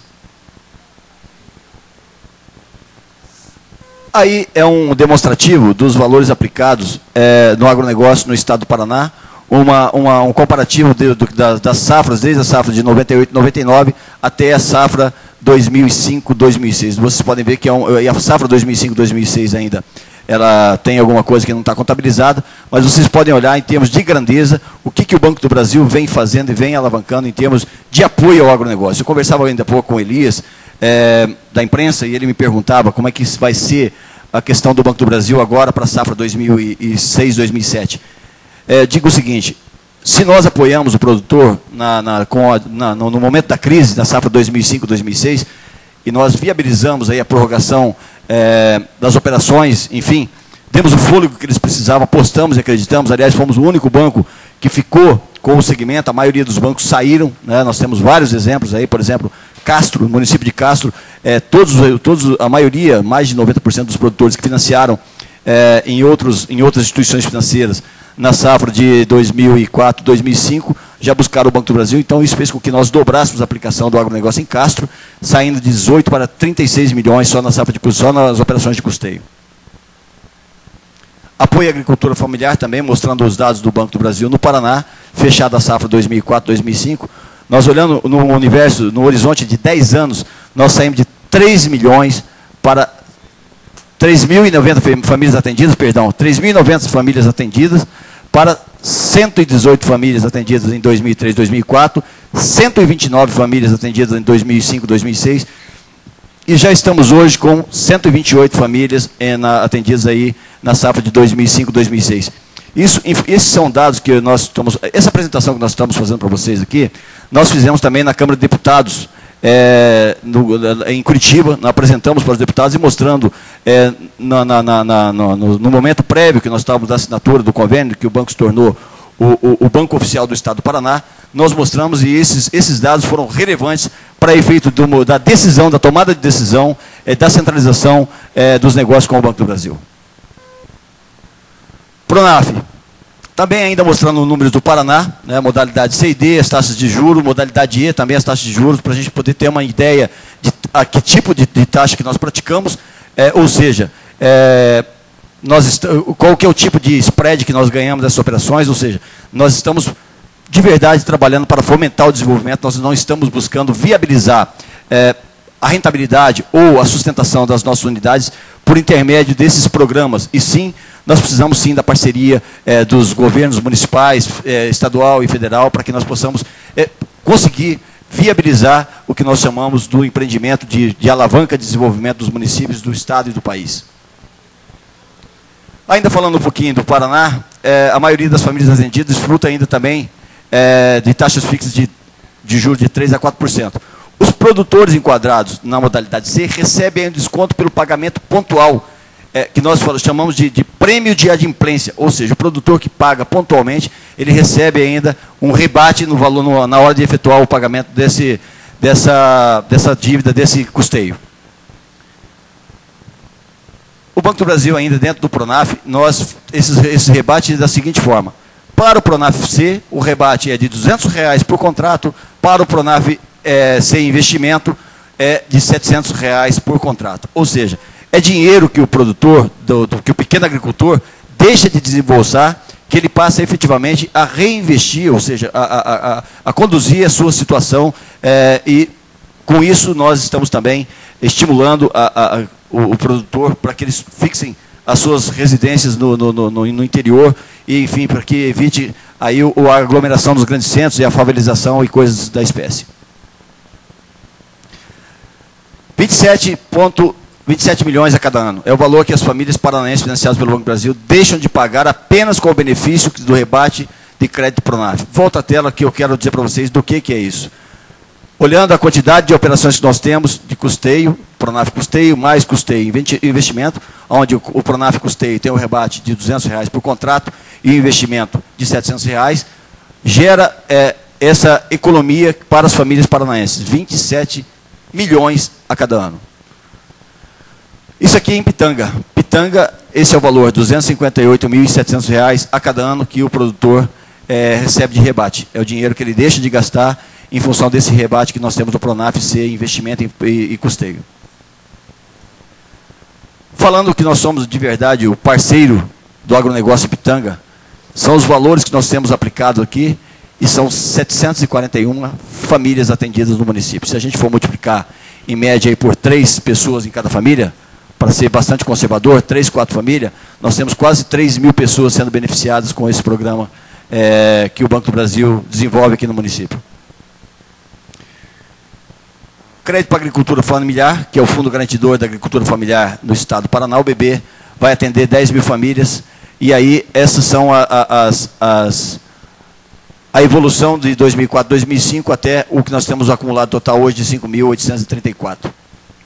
Aí é um demonstrativo dos valores aplicados é, no agronegócio no estado do Paraná, uma, uma, um comparativo de, do, das, das safras, desde a safra de noventa e oito, noventa e nove até a safra dois mil e cinco, dois mil e seis. Vocês podem ver que é um, e a safra dois mil e cinco, dois mil e seis ainda ela tem alguma coisa que não está contabilizada, mas vocês podem olhar em termos de grandeza o que, que o Banco do Brasil vem fazendo e vem alavancando em termos de apoio ao agronegócio. Eu conversava ainda há pouco com o Elias, é, da imprensa, e ele me perguntava como é que vai ser a questão do Banco do Brasil agora para a safra dois mil e seis, dois mil e sete. É, digo o seguinte, se nós apoiamos o produtor na, na, com a, na, no, no momento da crise, na safra dois mil e cinco, dois mil e seis, e nós viabilizamos aí a prorrogação É, das operações, enfim, demos o fôlego que eles precisavam, apostamos e acreditamos, aliás, fomos o único banco que ficou com o segmento, a maioria dos bancos saíram, né, nós temos vários exemplos aí, por exemplo, Castro, município de Castro, é, todos, todos, a maioria, mais de noventa por cento dos produtores que financiaram é, em, outros, em outras instituições financeiras, na safra de dois mil e quatro, dois mil e cinco, já buscaram o Banco do Brasil, então isso fez com que nós dobrássemos a aplicação do agronegócio em Castro, saindo de dezoito para trinta e seis milhões só na safra de só nas operações de custeio. Apoio à agricultura familiar também, mostrando os dados do Banco do Brasil no Paraná, fechada a safra dois mil e quatro, dois mil e cinco, nós olhando no universo, no horizonte de dez anos, nós saímos de três milhões para três mil e noventa famílias atendidas, perdão, três mil e noventa famílias atendidas, para cento e dezoito famílias atendidas em dois mil e três, dois mil e quatro, cento e vinte e nove famílias atendidas em dois mil e cinco, dois mil e seis, e já estamos hoje com cento e vinte e oito famílias eh, na, atendidas aí na safra de dois mil e cinco, dois mil e seis. Isso, esses são dados que nós estamos... Essa apresentação que nós estamos fazendo para vocês aqui, nós fizemos também na Câmara de Deputados, é, no, em Curitiba, nós apresentamos para os deputados e mostrando, é, na, na, na, na, no, no momento prévio que nós estávamos da assinatura do convênio, que o banco se tornou o, o, o Banco Oficial do Estado do Paraná, nós mostramos e esses, esses dados foram relevantes para efeito do, da decisão, da tomada de decisão, é, da centralização é, dos negócios com o Banco do Brasil. Pronaf, também ainda mostrando números do Paraná, né, modalidade C e D, as taxas de juros, modalidade E, também as taxas de juros, para a gente poder ter uma ideia de a que tipo de, de taxa que nós praticamos, é, ou seja, é, nós, qual que é o tipo de spread que nós ganhamos dessas operações, ou seja, nós estamos de verdade trabalhando para fomentar o desenvolvimento, nós não estamos buscando viabilizar é, a rentabilidade ou a sustentação das nossas unidades por intermédio desses programas, e sim, nós precisamos sim da parceria é, dos governos municipais, é, estadual e federal, para que nós possamos é, conseguir viabilizar o que nós chamamos do empreendimento de, de alavanca de desenvolvimento dos municípios, do estado e do país. Ainda falando um pouquinho do Paraná, é, a maioria das famílias atendidas desfruta ainda também é, de taxas fixas de, de juros de três a quatro por cento. Os produtores enquadrados na modalidade C recebem desconto pelo pagamento pontual, É, que nós chamamos de, de prêmio de adimplência, ou seja, o produtor que paga pontualmente, ele recebe ainda um rebate no valor, no, na hora de efetuar o pagamento desse, dessa, dessa dívida, desse custeio. O Banco do Brasil, ainda dentro do Pronaf, nós, esses, esse rebate é da seguinte forma: para o Pronaf C, o rebate é de duzentos reais por contrato, para o Pronaf é, C Investimento, é de setecentos reais por contrato, ou seja, é dinheiro que o produtor, do, do, que o pequeno agricultor deixa de desembolsar, que ele passa efetivamente a reinvestir, ou seja, a, a, a, a conduzir a sua situação, é, e com isso nós estamos também estimulando a, a, a, o, o produtor para que eles fixem as suas residências no, no, no, no interior, e enfim, para que evite aí o, a aglomeração dos grandes centros e a favelização e coisas da espécie. vinte e sete ponto vinte e sete milhões a cada ano. É o valor que as famílias paranaenses financiadas pelo Banco do Brasil deixam de pagar apenas com o benefício do rebate de crédito Pronaf. Volta à tela que eu quero dizer para vocês do que, que é isso. Olhando a quantidade de operações que nós temos de custeio, Pronaf custeio, mais custeio investimento, onde o Pronaf custeio tem o rebate de duzentos reais por contrato e o investimento de setecentos reais, gera é, essa economia para as famílias paranaenses, vinte e sete milhões a cada ano. Isso aqui é em Pitanga. Pitanga, esse é o valor, duzentos e cinquenta e oito mil e setecentos reais a cada ano que o produtor é, recebe de rebate. É o dinheiro que ele deixa de gastar em função desse rebate que nós temos do Pronaf C, investimento e, e, e custeio. Falando que nós somos de verdade o parceiro do agronegócio Pitanga, são os valores que nós temos aplicado aqui, e são setecentas e quarenta e uma famílias atendidas no município. Se a gente for multiplicar em média aí por três pessoas em cada família, para ser bastante conservador, três, quatro famílias, nós temos quase três mil pessoas sendo beneficiadas com esse programa é, que o Banco do Brasil desenvolve aqui no município. Crédito para a Agricultura Familiar, que é o Fundo Garantidor da Agricultura Familiar no Estado do Paraná, o B B, vai atender dez mil famílias, e aí essas são a, a, as, as, a evolução de dois mil e quatro, dois mil e cinco até o que nós temos acumulado total hoje de cinco mil oitocentos e trinta e quatro.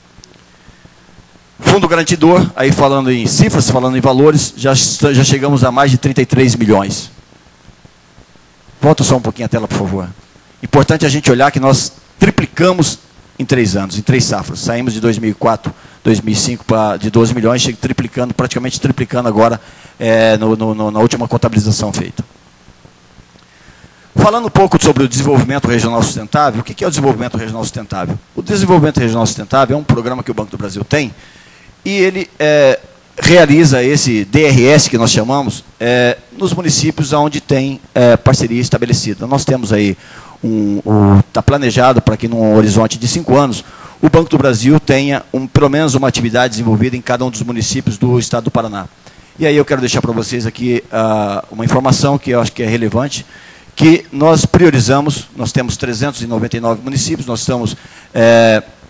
Fundo Garantidor, aí falando em cifras, falando em valores, já, já chegamos a mais de trinta e três milhões. Volta só um pouquinho a tela, por favor. Importante a gente olhar que nós triplicamos em três anos, em três safras. Saímos de dois mil e quatro, dois mil e cinco para de doze milhões, chega triplicando, praticamente triplicando agora é, no, no, na última contabilização feita. Falando um pouco sobre o desenvolvimento regional sustentável, o que é o desenvolvimento regional sustentável? O desenvolvimento regional sustentável é um programa que o Banco do Brasil tem, e ele é, realiza esse D R S, que nós chamamos, é, nos municípios onde tem é, parceria estabelecida. Nós temos aí, um, um, está planejado para que num horizonte de cinco anos, o Banco do Brasil tenha um, pelo menos uma atividade desenvolvida em cada um dos municípios do estado do Paraná. E aí eu quero deixar para vocês aqui uh, uma informação que eu acho que é relevante, que nós priorizamos, nós temos trezentos e noventa e nove municípios, nós estamos... É,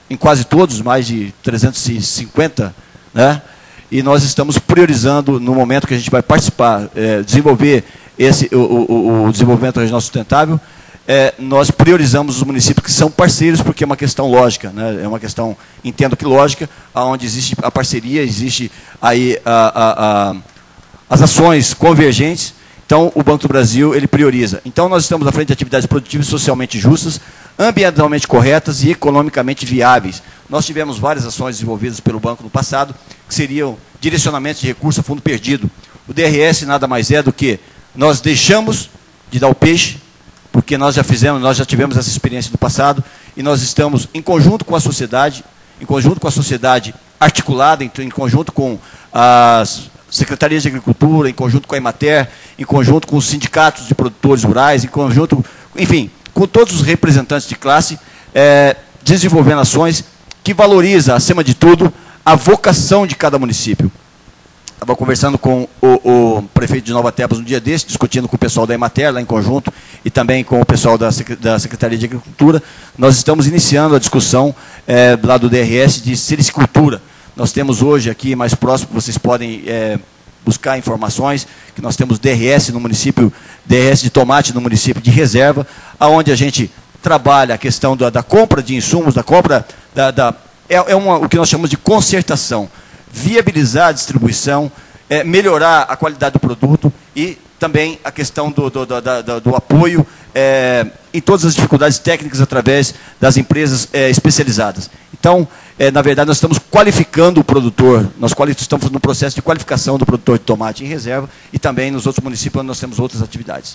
em quase todos, mais de trezentos e cinquenta, né? E nós estamos priorizando, no momento que a gente vai participar, é, desenvolver esse, o, o, o desenvolvimento regional sustentável, é, nós priorizamos os municípios que são parceiros, porque é uma questão lógica, né? É uma questão, entendo que lógica, onde existe a parceria, existe aí a, a, a, as ações convergentes. Então, o Banco do Brasil, ele prioriza. Então, nós estamos à frente de atividades produtivas socialmente justas, ambientalmente corretas e economicamente viáveis. Nós tivemos várias ações desenvolvidas pelo Banco no passado, que seriam direcionamentos de recurso a fundo perdido. O D R S nada mais é do que nós deixamos de dar o peixe, porque nós já fizemos, nós já tivemos essa experiência do passado, e nós estamos, em conjunto com a sociedade, em conjunto com a sociedade articulada, em, em conjunto com as secretarias de Agricultura, em conjunto com a Emater, em conjunto com os sindicatos de produtores rurais, em conjunto, enfim, com todos os representantes de classe, é, desenvolvendo ações que valoriza, acima de tudo, a vocação de cada município. Estava conversando com o, o prefeito de Nova Tebas um dia desse, discutindo com o pessoal da Emater, lá em conjunto, e também com o pessoal da, da Secretaria de Agricultura. Nós estamos iniciando a discussão é, lá do D R S de silicicultura. Nós temos hoje aqui, mais próximo, vocês podem é, buscar informações, que nós temos D R S no município, D R S de tomate no município de Reserva, onde a gente trabalha a questão da, da compra de insumos, da compra, da, da, é, é uma, o que nós chamamos de concertação, viabilizar a distribuição, é, melhorar a qualidade do produto e também a questão do, do, do, do, do apoio é, em todas as dificuldades técnicas através das empresas é, especializadas. Então, é, na verdade, nós estamos qualificando o produtor, nós estamos no processo de qualificação do produtor de tomate em Reserva e também nos outros municípios onde nós temos outras atividades.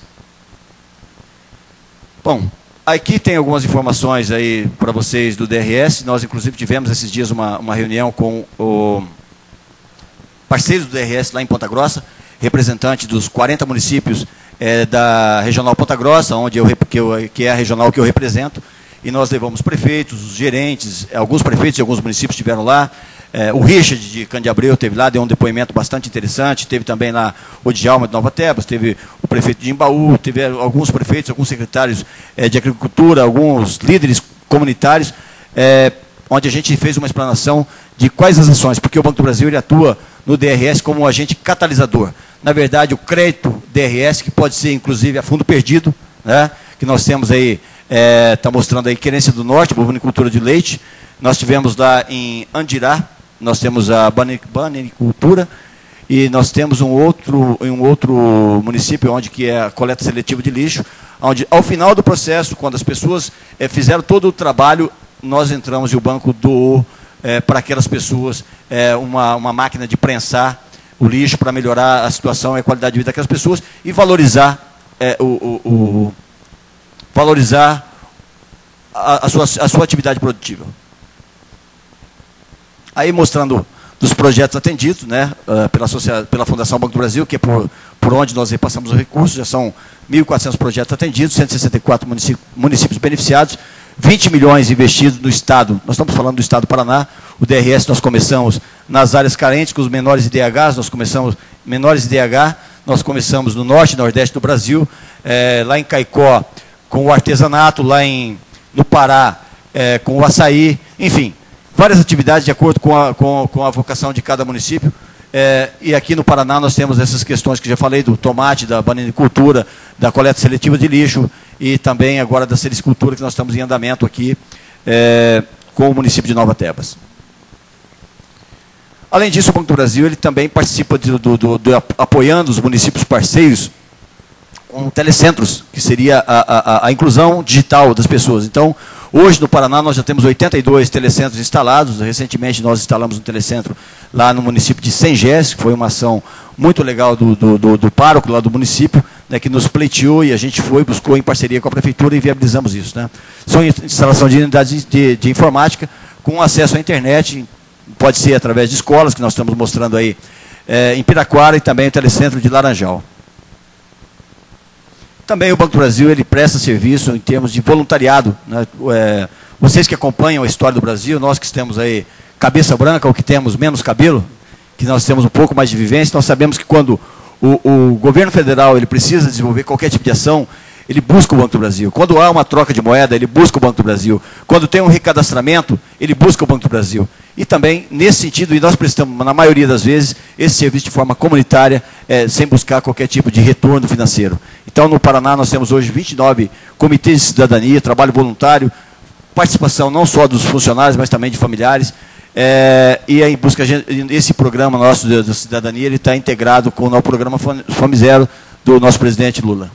Bom, aqui tem algumas informações aí para vocês do D R S. Nós, inclusive, tivemos esses dias uma, uma reunião com o parceiro do D R S lá em Ponta Grossa, representante dos quarenta municípios é, da Regional Ponta Grossa, onde eu, que, eu, que é a regional que eu represento, e nós levamos prefeitos, os gerentes, alguns prefeitos de alguns municípios estiveram lá, é, o Richard de Candiabreu teve lá, deu um depoimento bastante interessante, teve também lá o Djalma de Nova Tebas, teve o prefeito de Imbaú, teve alguns prefeitos, alguns secretários é, de Agricultura, alguns líderes comunitários, é, onde a gente fez uma explanação de quais as ações, porque o Banco do Brasil ele atua no D R S como um agente catalisador. Na verdade, o crédito D R S, que pode ser, inclusive, a fundo perdido, né, que nós temos aí, está é, mostrando aí Querência do Norte, bovinicultura de leite. Nós tivemos lá em Andirá, nós temos a bananicultura, e nós temos um outro, um outro município onde que é a coleta seletiva de lixo, onde, ao final do processo, quando as pessoas é, fizeram todo o trabalho, nós entramos e o banco doou é, para aquelas pessoas é, uma, uma máquina de prensar o lixo para melhorar a situação e a qualidade de vida daquelas pessoas e valorizar é, o, o, o valorizar a, a, sua, a sua atividade produtiva. Aí mostrando dos projetos atendidos, né, pela, pela Fundação Banco do Brasil, que é por, por onde nós repassamos os recursos, já são mil e quatrocentos projetos atendidos, cento e sessenta e quatro municípios, municípios beneficiados, vinte milhões investidos no Estado, nós estamos falando do Estado do Paraná, o D R S nós começamos nas áreas carentes, com os menores I D Hs, nós começamos, menores I D H, nós começamos no Norte e Nordeste do Brasil, é, lá em Caicó, com o artesanato, lá em, no Pará, é, com o açaí, enfim, várias atividades de acordo com a, com, com a vocação de cada município. É, e aqui no Paraná nós temos essas questões que já falei, do tomate, da bananicultura, da coleta seletiva de lixo e também agora da silicicultura, que nós estamos em andamento aqui é, com o município de Nova Tebas. Além disso, o Banco do Brasil ele também participa de, do, do, do, apoiando os municípios parceiros com telecentros, que seria a, a, a inclusão digital das pessoas. Então, hoje no Paraná nós já temos oitenta e dois telecentros instalados. Recentemente nós instalamos um telecentro lá no município de Sengés, que foi uma ação muito legal do, do, do, do pároco lá do município, né, que nos pleiteou e a gente foi, buscou em parceria com a prefeitura e viabilizamos isso. Né. São instalação de unidades de, de informática com acesso à internet, pode ser através de escolas, que nós estamos mostrando aí é, em Piraquara e também o telecentro de Laranjal. Também o Banco do Brasil ele presta serviço em termos de voluntariado. Né? É, vocês que acompanham a história do Brasil, nós que temos aí cabeça branca ou que temos menos cabelo, que nós temos um pouco mais de vivência, nós sabemos que quando o, o governo federal ele precisa desenvolver qualquer tipo de ação, ele busca o Banco do Brasil. Quando há uma troca de moeda, ele busca o Banco do Brasil. Quando tem um recadastramento, ele busca o Banco do Brasil. E também, nesse sentido, e nós prestamos, na maioria das vezes, esse serviço de forma comunitária, é, sem buscar qualquer tipo de retorno financeiro. Então, no Paraná, nós temos hoje vinte e nove comitês de cidadania, trabalho voluntário, participação não só dos funcionários, mas também de familiares. É, e aí, busca, esse programa nosso de, de cidadania, ele está integrado com o programa Fome Zero do nosso presidente Lula.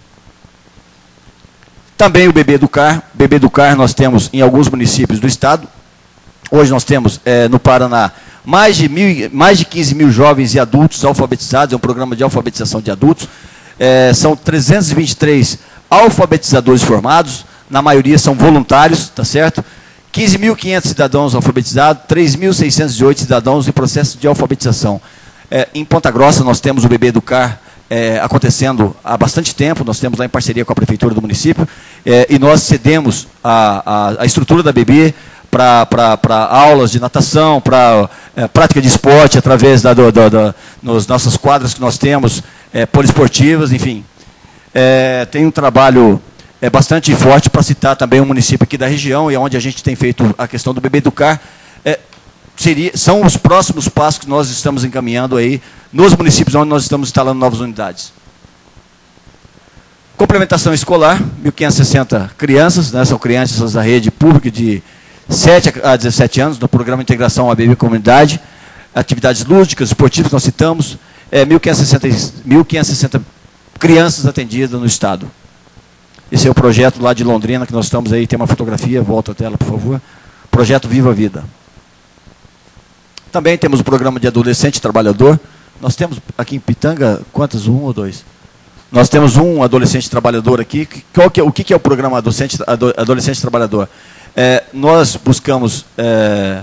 Também o Bebê Educar. Bebê Educar nós temos em alguns municípios do estado. Hoje nós temos é, no Paraná mais de, mil, mais de quinze mil jovens e adultos alfabetizados, é um programa de alfabetização de adultos. É, são trezentos e vinte e três alfabetizadores formados, na maioria são voluntários, tá certo? quinze mil e quinhentos cidadãos alfabetizados, três mil seiscentos e oito cidadãos em processo de alfabetização. É, em Ponta Grossa nós temos o Bebê Educar é, acontecendo há bastante tempo, nós temos lá em parceria com a prefeitura do município, é, e nós cedemos a, a, a estrutura da Bebê para aulas de natação, para é, prática de esporte, através da, do, do, do, nos nossas quadras que nós temos, é, poliesportivas, enfim. É, tem um trabalho é, bastante forte para citar também um município aqui da região, e onde a gente tem feito a questão do Bebê Educar. É, seria, são os próximos passos que nós estamos encaminhando aí nos municípios onde nós estamos instalando novas unidades. Complementação escolar, mil quinhentas e sessenta crianças, né, são crianças da rede pública de sete a dezessete anos, no programa de integração A B B Comunidade, atividades lúdicas, esportivas que nós citamos, é, mil quinhentas e sessenta crianças atendidas no estado. Esse é o projeto lá de Londrina, que nós estamos aí, tem uma fotografia, volta a tela, por favor. Projeto Viva a Vida. Também temos o programa de adolescente trabalhador. Nós temos aqui em Pitanga, quantos? Um ou dois? Nós temos um adolescente trabalhador aqui. Qual que é, o que é o programa adolescente, adolescente trabalhador? É, nós buscamos é,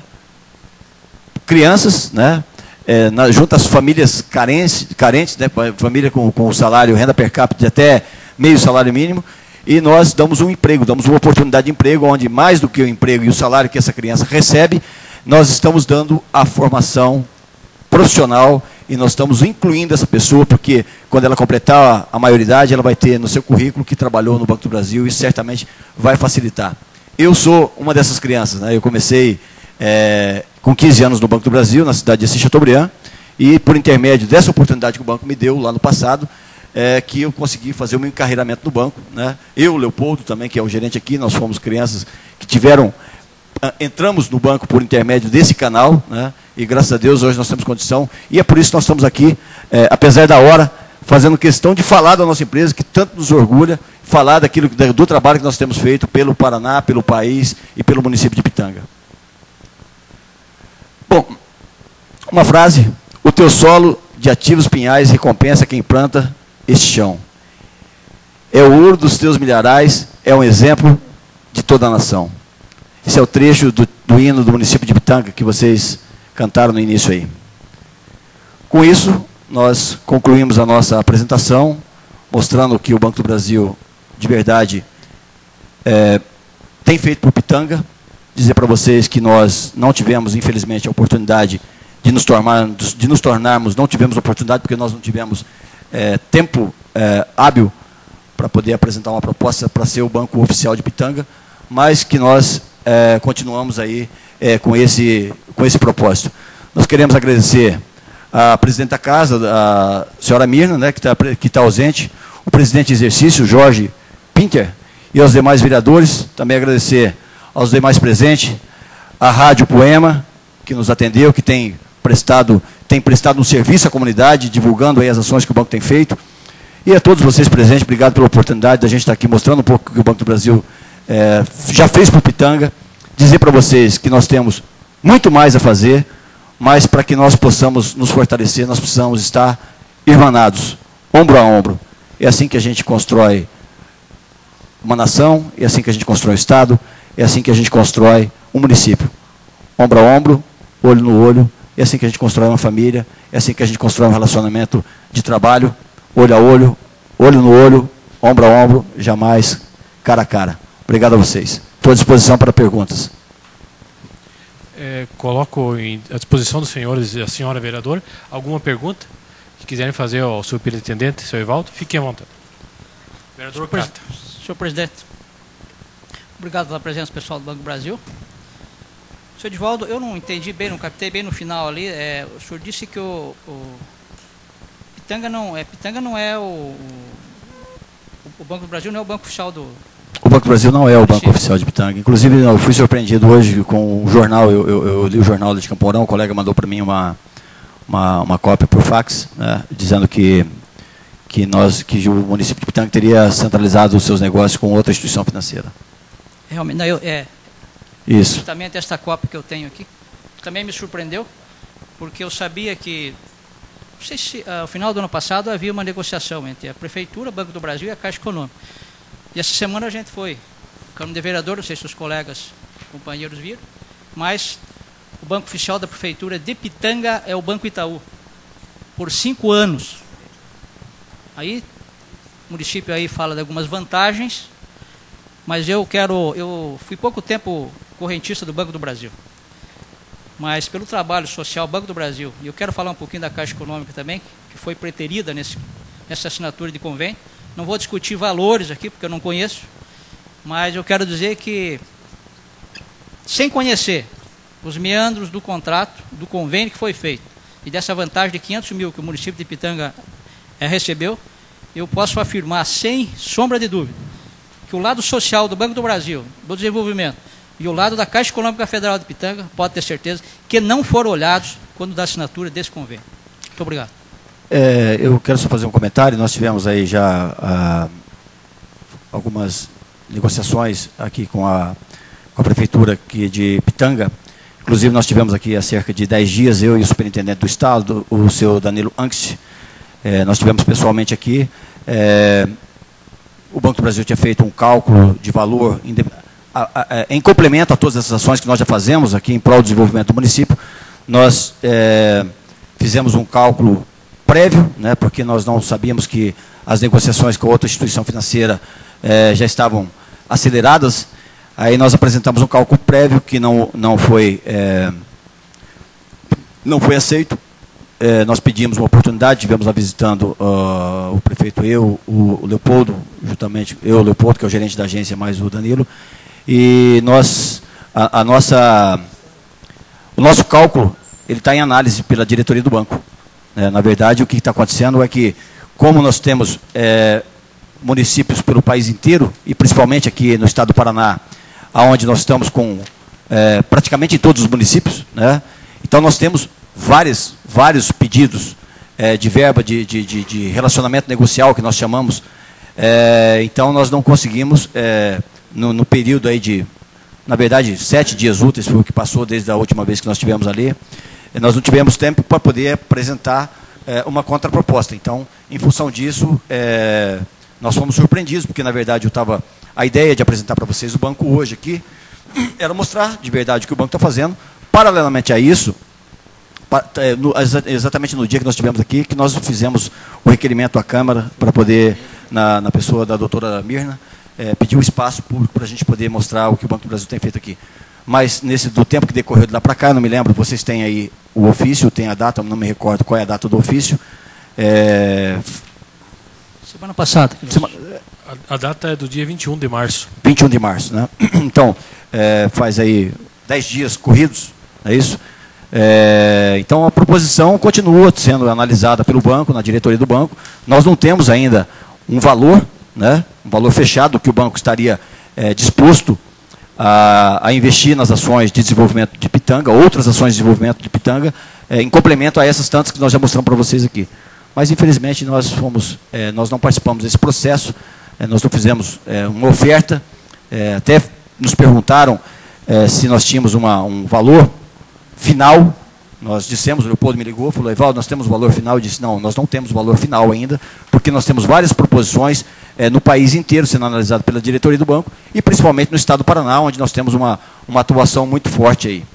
crianças, né, é, na, junto às famílias carentes, carentes, né, família com, com salário, renda per capita de até meio salário mínimo, e nós damos um emprego, damos uma oportunidade de emprego, onde mais do que o emprego e o salário que essa criança recebe, nós estamos dando a formação profissional, e nós estamos incluindo essa pessoa, porque quando ela completar a maioridade, ela vai ter no seu currículo que trabalhou no Banco do Brasil, e certamente vai facilitar. Eu sou uma dessas crianças, né? Eu comecei é, com quinze anos no Banco do Brasil, na cidade de Assis Chateaubriand, e por intermédio dessa oportunidade que o banco me deu lá no passado, é, que eu consegui fazer o meu encarreiramento no banco, né? Eu, o Leopoldo também, que é o gerente aqui, nós fomos crianças que tiveram, entramos no banco por intermédio desse canal, né? E graças a Deus hoje nós temos condição, e é por isso que nós estamos aqui, é, apesar da hora, fazendo questão de falar da nossa empresa, que tanto nos orgulha, falar daquilo, do trabalho que nós temos feito pelo Paraná, pelo país e pelo município de Pitanga. Bom, uma frase: o teu solo de ativos pinhais recompensa quem planta este chão. É o ouro dos teus milharais, é um exemplo de toda a nação. Esse é o trecho do, do hino do município de Pitanga que vocês cantaram no início aí. Com isso, nós concluímos a nossa apresentação, mostrando que o Banco do Brasil, de verdade, é, tem feito por Pitanga. Dizer para vocês que nós não tivemos, infelizmente, a oportunidade de nos, tornar, de nos tornarmos, não tivemos oportunidade porque nós não tivemos é, tempo é, hábil para poder apresentar uma proposta para ser o banco oficial de Pitanga, mas que nós é, continuamos aí é, com, esse, com esse propósito. Nós queremos agradecer a presidente da casa, a senhora Mirna, né, que está que tá ausente, o presidente de exercício, Jorge Pinter, e aos demais vereadores. Também agradecer aos demais presentes, a Rádio Poema, que nos atendeu, que tem prestado, tem prestado um serviço à comunidade, divulgando aí as ações que o banco tem feito. E a todos vocês presentes, obrigado pela oportunidade da gente estar aqui mostrando um pouco o que o Banco do Brasil é, já fez por Pitanga. Dizer para vocês que nós temos muito mais a fazer, mas para que nós possamos nos fortalecer, nós precisamos estar irmanados, ombro a ombro. É assim que a gente constrói uma nação, é assim que a gente constrói um Estado, é assim que a gente constrói um município. Ombro a ombro, olho no olho, é assim que a gente constrói uma família, é assim que a gente constrói um relacionamento de trabalho, olho a olho, olho no olho, ombro a ombro, jamais cara a cara. Obrigado a vocês. Estou à disposição para perguntas. É, coloco em, à disposição dos senhores e a senhora vereadora alguma pergunta que quiserem fazer ao superintendente, seu Evaldo, fiquem à vontade. Vereador Prata. Senhor presidente, obrigado pela presença pessoal do Banco do Brasil. Senhor Edivaldo, eu não entendi bem, não captei bem no final ali. É, o senhor disse que o, o Pitanga não é, Pitanga não é o, o, o Banco do Brasil não é o banco oficial do... O Banco do Brasil não é o banco oficial de Pitanga. Inclusive, eu fui surpreendido hoje com o jornal, eu, eu, eu li o jornal de Campo Mourão, o colega mandou para mim uma, uma, uma cópia por fax, né, dizendo que, que, nós, que o município de Pitanga teria centralizado os seus negócios com outra instituição financeira. Realmente, não, eu, é... Isso. Justamente esta cópia que eu tenho aqui também me surpreendeu, porque eu sabia que, não sei se ao final do ano passado havia uma negociação entre a Prefeitura, o Banco do Brasil e a Caixa Econômica. E essa semana a gente foi, Câmara de Vereador, não sei se os colegas, companheiros viram, mas o Banco Oficial da Prefeitura de Pitanga é o Banco Itaú, por cinco anos. Aí, o município aí fala de algumas vantagens, mas eu quero, eu fui pouco tempo correntista do Banco do Brasil, mas pelo trabalho social Banco do Brasil, e eu quero falar um pouquinho da Caixa Econômica também, que foi preterida nesse, nessa assinatura de convênio. Não vou discutir valores aqui, porque eu não conheço, mas eu quero dizer que, sem conhecer os meandros do contrato, do convênio que foi feito, e dessa vantagem de quinhentos mil que o município de Pitanga é, recebeu, eu posso afirmar, sem sombra de dúvida, que o lado social do Banco do Brasil, do desenvolvimento, e o lado da Caixa Econômica Federal de Pitanga, pode ter certeza, que não foram olhados quando da assinatura desse convênio. Muito obrigado. É, eu quero só fazer um comentário. Nós tivemos aí já ah, algumas negociações aqui com a, com a Prefeitura aqui de Pitanga. Inclusive, nós tivemos aqui há cerca de dez dias, eu e o Superintendente do Estado, o senhor Danilo Angst, é, nós tivemos pessoalmente aqui. É, o Banco do Brasil tinha feito um cálculo de valor em complemento a todas essas ações que nós já fazemos aqui em prol do desenvolvimento do município. Nós é, fizemos um cálculo prévio, né, porque nós não sabíamos que as negociações com outra instituição financeira é, já estavam aceleradas. Aí nós apresentamos um cálculo prévio que não, não, foi, é, não foi aceito. É, nós pedimos uma oportunidade, estivemos lá visitando uh, o prefeito, eu, o, o Leopoldo, juntamente eu, o Leopoldo, que é o gerente da agência, mais o Danilo, e nós, a, a nossa, o nosso cálculo, ele está em análise pela diretoria do banco. É, na verdade, o que está acontecendo é que, como nós temos é, municípios pelo país inteiro, e principalmente aqui no estado do Paraná, onde nós estamos com é, praticamente em todos os municípios, né, então nós temos várias, vários pedidos é, de verba de, de, de, de relacionamento negocial, que nós chamamos. É, então, nós não conseguimos, é, no, no período aí de, na verdade, sete dias úteis, foi o que passou desde a última vez que nós estivemos ali, nós não tivemos tempo para poder apresentar é, uma contraproposta. Então, em função disso, é, nós fomos surpreendidos, porque, na verdade, eu estava, a ideia de apresentar para vocês o banco hoje aqui era mostrar, de verdade, o que o banco está fazendo. Paralelamente a isso, exatamente no dia que nós estivemos aqui, que nós fizemos o requerimento à Câmara para poder, na, na pessoa da doutora Mirna, é, pedir um espaço público para a gente poder mostrar o que o Banco do Brasil tem feito aqui. Mas, nesse, do tempo que decorreu de lá para cá, eu não me lembro, vocês têm aí o ofício, tem a data, não me recordo qual é a data do ofício. É... Semana passada. Sema... A, a data é do dia vinte e um de março. vinte e um de março, né? Então, é, faz aí dez dias corridos, é isso? É, então, a proposição continua sendo analisada pelo banco, na diretoria do banco. Nós não temos ainda um valor, né, um valor fechado que o banco estaria é, disposto a, a investir nas ações de desenvolvimento de Pitanga, outras ações de desenvolvimento de Pitanga, é, em complemento a essas tantas que nós já mostramos para vocês aqui. Mas, infelizmente, nós, fomos, é, nós não participamos desse processo, é, nós não fizemos é, uma oferta, é, até nos perguntaram é, se nós tínhamos uma, um valor final. Nós dissemos, o Leopoldo me ligou, falou, Evaldo, nós temos o valor final. Eu disse, não, nós não temos o valor final ainda, porque nós temos várias proposições é, no país inteiro sendo analisado pela diretoria do banco, e principalmente no estado do Paraná, onde nós temos uma, uma atuação muito forte aí.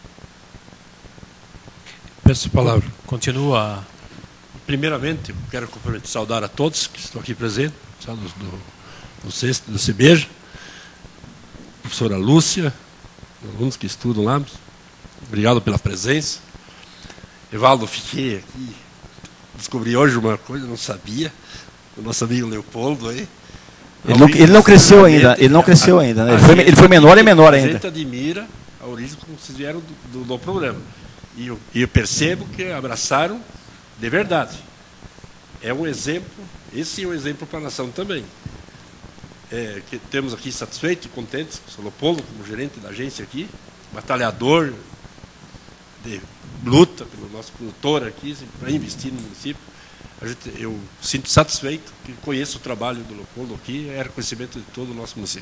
Peço a palavra. Continua. Primeiramente, eu quero cumprimentar, saudar a todos que estão aqui presentes, do, do, do, do CEBEJA, professora Lúcia, alunos que estudam lá. Obrigado pela presença. Evaldo, fiquei aqui, descobri hoje uma coisa, não sabia, o nosso amigo Leopoldo aí, Ele não, ele não cresceu ainda, ele não cresceu ainda. Né? Ele, foi, ele foi menor e menor ainda. A gente admira a origem como vocês vieram do, do, do problema. E eu, e eu percebo que abraçaram de verdade. É um exemplo, esse é um exemplo para a nação também. É, que temos aqui satisfeitos e contentes com o Leopoldo, como gerente da agência aqui, batalhador, de luta pelo nosso produtor aqui, para investir no município. A gente, eu sinto satisfeito que conheço o trabalho do Leopoldo aqui, é reconhecimento de todo o nosso município.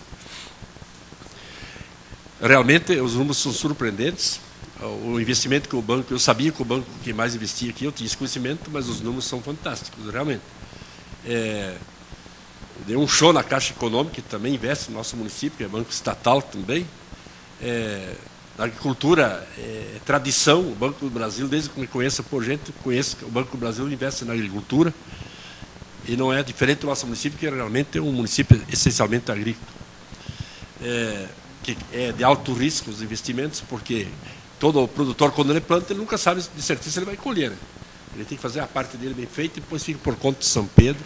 Realmente, os números são surpreendentes. O investimento que o banco, eu sabia que o banco que mais investia aqui, eu tinha esse conhecimento, mas os números são fantásticos, realmente. É, deu um show na Caixa Econômica, que também investe no nosso município, que é banco estatal também. É, na agricultura, é tradição, o Banco do Brasil, desde que me conheço por gente, conheço que o Banco do Brasil investe na agricultura, e não é diferente do nosso município, que realmente é um município essencialmente agrícola. É, que é de alto risco os investimentos, porque todo produtor, quando ele planta, ele nunca sabe de certeza se ele vai colher. Né? Ele tem que fazer a parte dele bem feita e depois fica por conta de São Pedro.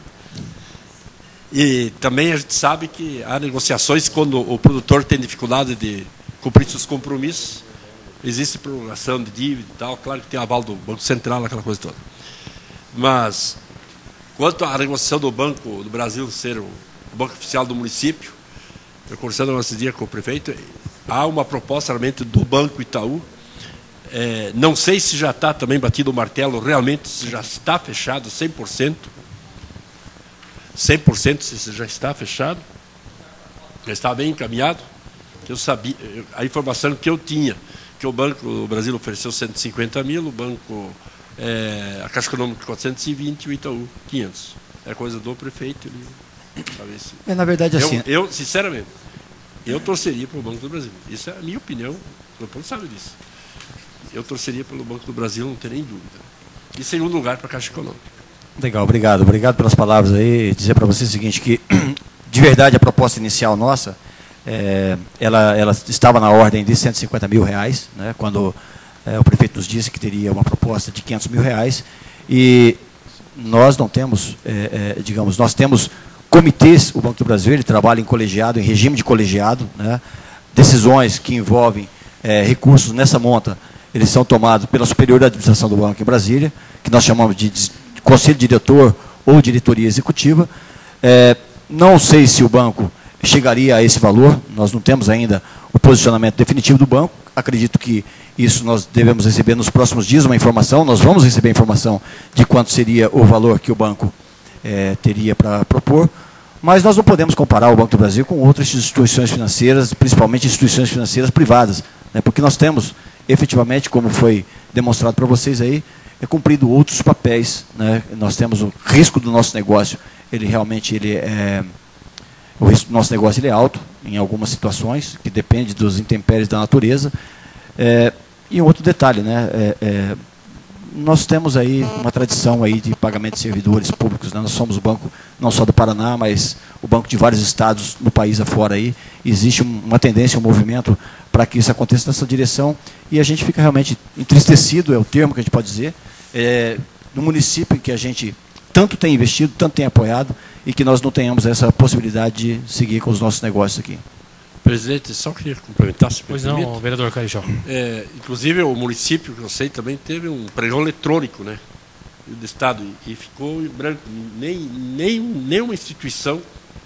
E também a gente sabe que há negociações quando o produtor tem dificuldade de cumprir seus compromissos, existe prorrogação de dívida e tal, claro que tem aval do Banco Central, aquela coisa toda. Mas, quanto à negociação do Banco do Brasil ser o banco oficial do município, eu conversando há dias com o prefeito, há uma proposta realmente do Banco Itaú. É, não sei se já está também batido o martelo, realmente se já está fechado cem por cento. cem por cento se já está fechado. Já está bem encaminhado. Eu sabia, a informação que eu tinha, que o Banco do Brasil ofereceu cento e cinquenta mil, o Banco, é, a Caixa Econômica quatrocentos e vinte e o Itaú quinhentos. É coisa do prefeito. Ele, talvez. É, na verdade, assim... Eu, eu, sinceramente, eu torceria para o Banco do Brasil. Isso é a minha opinião. O Leopoldo sabe disso. Eu torceria pelo Banco do Brasil, não tem nem dúvida. E segundo lugar para a Caixa Econômica. Legal, obrigado. Obrigado pelas palavras aí. Dizer para você o seguinte, que de verdade a proposta inicial nossa, é, ela, ela estava na ordem de cento e cinquenta mil reais, né, quando é, o prefeito nos disse que teria uma proposta de quinhentos mil reais, e nós não temos, é, é, digamos, nós temos comitês, o Banco do Brasil, ele trabalha em colegiado, em regime de colegiado, né, decisões que envolvem é, recursos nessa monta, eles são tomados pela superior administração do banco em Brasília, que nós chamamos de, de conselho diretor ou diretoria executiva. É, não sei se o banco chegaria a esse valor, nós não temos ainda o posicionamento definitivo do banco, acredito que isso nós devemos receber nos próximos dias, uma informação, nós vamos receber informação de quanto seria o valor que o banco é, teria para propor, mas nós não podemos comparar o Banco do Brasil com outras instituições financeiras, principalmente instituições financeiras privadas, né, porque nós temos, efetivamente, como foi demonstrado para vocês aí, é cumprido outros papéis, né, nós temos o risco do nosso negócio, ele realmente ele é... O risco do nosso negócio ele é alto, em algumas situações, que depende dos intempéries da natureza. É, e um outro detalhe, né, é, é, nós temos aí uma tradição aí de pagamento de servidores públicos, né, nós somos o banco não só do Paraná, mas o banco de vários estados no país afora aí. Existe uma tendência, um movimento para que isso aconteça nessa direção, e a gente fica realmente entristecido, é o termo que a gente pode dizer, é, no município em que a gente tanto tem investido, tanto tem apoiado, e que nós não tenhamos essa possibilidade de seguir com os nossos negócios aqui. Presidente, só queria complementar, se Pois não, vereador Carijó. É, inclusive, o município, que eu sei, também teve um pregão eletrônico, né, do Estado, e ficou em branco. Nem, nem, nenhuma instituição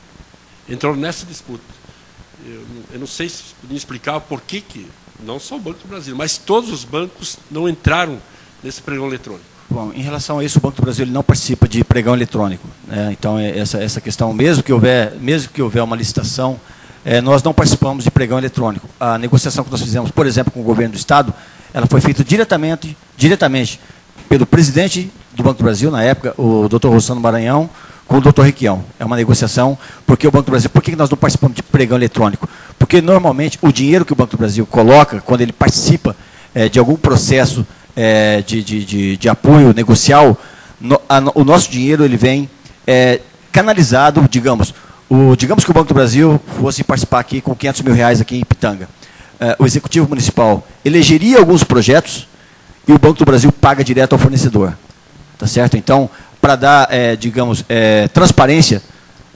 entrou nessa disputa. Eu, eu não sei se podia explicar por que, que, não só o Banco do Brasil, mas todos os bancos não entraram nesse pregão eletrônico. Bom, em relação a isso, o Banco do Brasil ele não participa de pregão eletrônico, né? Então, essa, essa questão, mesmo que houver, mesmo que houver uma licitação, é, nós não participamos de pregão eletrônico. A negociação que nós fizemos, por exemplo, com o governo do Estado, ela foi feita diretamente, diretamente pelo presidente do Banco do Brasil, na época, o doutor Rossano Maranhão, com o doutor Requião. É uma negociação, porque o Banco do Brasil, por que nós não participamos de pregão eletrônico? Porque, normalmente, o dinheiro que o Banco do Brasil coloca, quando ele participa é, de algum processo É, de, de, de, de apoio negocial, no, a, o nosso dinheiro ele vem é, canalizado, digamos, o, digamos que o Banco do Brasil fosse participar aqui com quinhentos mil reais aqui em Pitanga. É, o Executivo Municipal elegeria alguns projetos e o Banco do Brasil paga direto ao fornecedor. Tá certo? Então, para dar, é, digamos, é, transparência,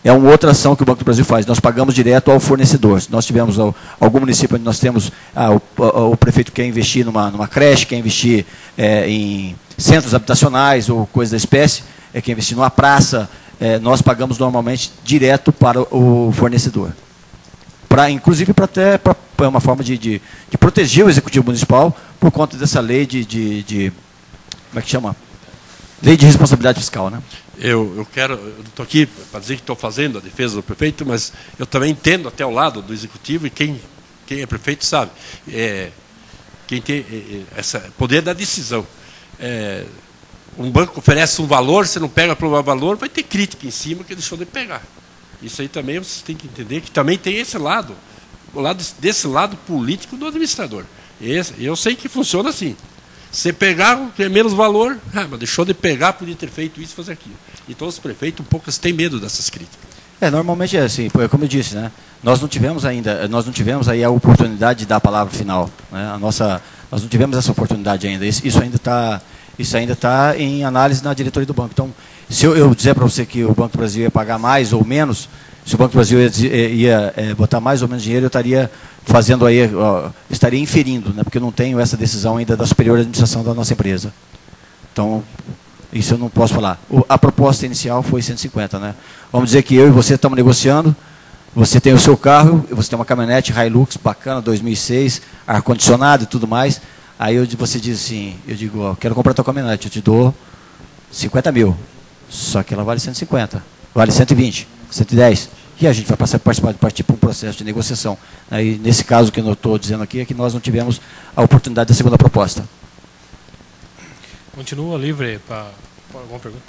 é uma outra ação que o Banco do Brasil faz. Nós pagamos direto ao fornecedor. Se nós tivermos algum município onde nós temos, ah, o, o, o prefeito quer investir numa, numa creche, quer investir é, em centros habitacionais ou coisa da espécie, é, quer investir numa praça, é, nós pagamos normalmente direto para o fornecedor. Pra, inclusive para até pra, pra uma forma de, de, de proteger o Executivo Municipal por conta dessa lei de, de, de como é que chama? Lei de responsabilidade fiscal, né? Eu, eu quero, eu estou aqui para dizer que estou fazendo a defesa do prefeito, mas eu também entendo até o lado do Executivo, e quem, quem é prefeito sabe, é, quem tem é, esse poder da decisão. É, um banco oferece um valor, você não pega pelo valor, vai ter crítica em cima que deixou de pegar. Isso aí também você tem que entender que também tem esse lado, o lado desse lado político do administrador. Esse, eu sei que funciona assim. Você pegar, tem menos valor, ah, mas deixou de pegar, podia ter feito isso, fazer aquilo. Então os prefeitos, um pouco, têm medo dessas críticas. É, normalmente é assim, como eu disse, né? Nós não tivemos ainda, nós não tivemos aí a oportunidade de dar a palavra final, né? A nossa, nós não tivemos essa oportunidade ainda. Isso, isso ainda está, isso ainda está em análise na diretoria do banco. Então, se eu, eu dizer para você que o Banco do Brasil ia pagar mais ou menos, se o Banco do Brasil ia, ia, ia é, botar mais ou menos dinheiro, eu estaria fazendo aí, ó, estaria inferindo, né? Porque eu não tenho essa decisão ainda da superior administração da nossa empresa. Então, isso eu não posso falar. O, a proposta inicial foi cento e cinquenta, né? Vamos dizer que eu e você estamos negociando, você tem o seu carro, você tem uma caminhonete Hilux bacana, dois mil e seis, ar-condicionado e tudo mais, aí eu, você diz assim, eu digo, ó, quero comprar a tua caminhonete, eu te dou cinquenta mil, só que ela vale cento e cinquenta, vale cento e vinte, cento e dez, e a gente vai passar, participar, partir para um processo de negociação. Aí, nesse caso que eu estou dizendo aqui, é que nós não tivemos a oportunidade da segunda proposta. Continua livre para alguma pergunta?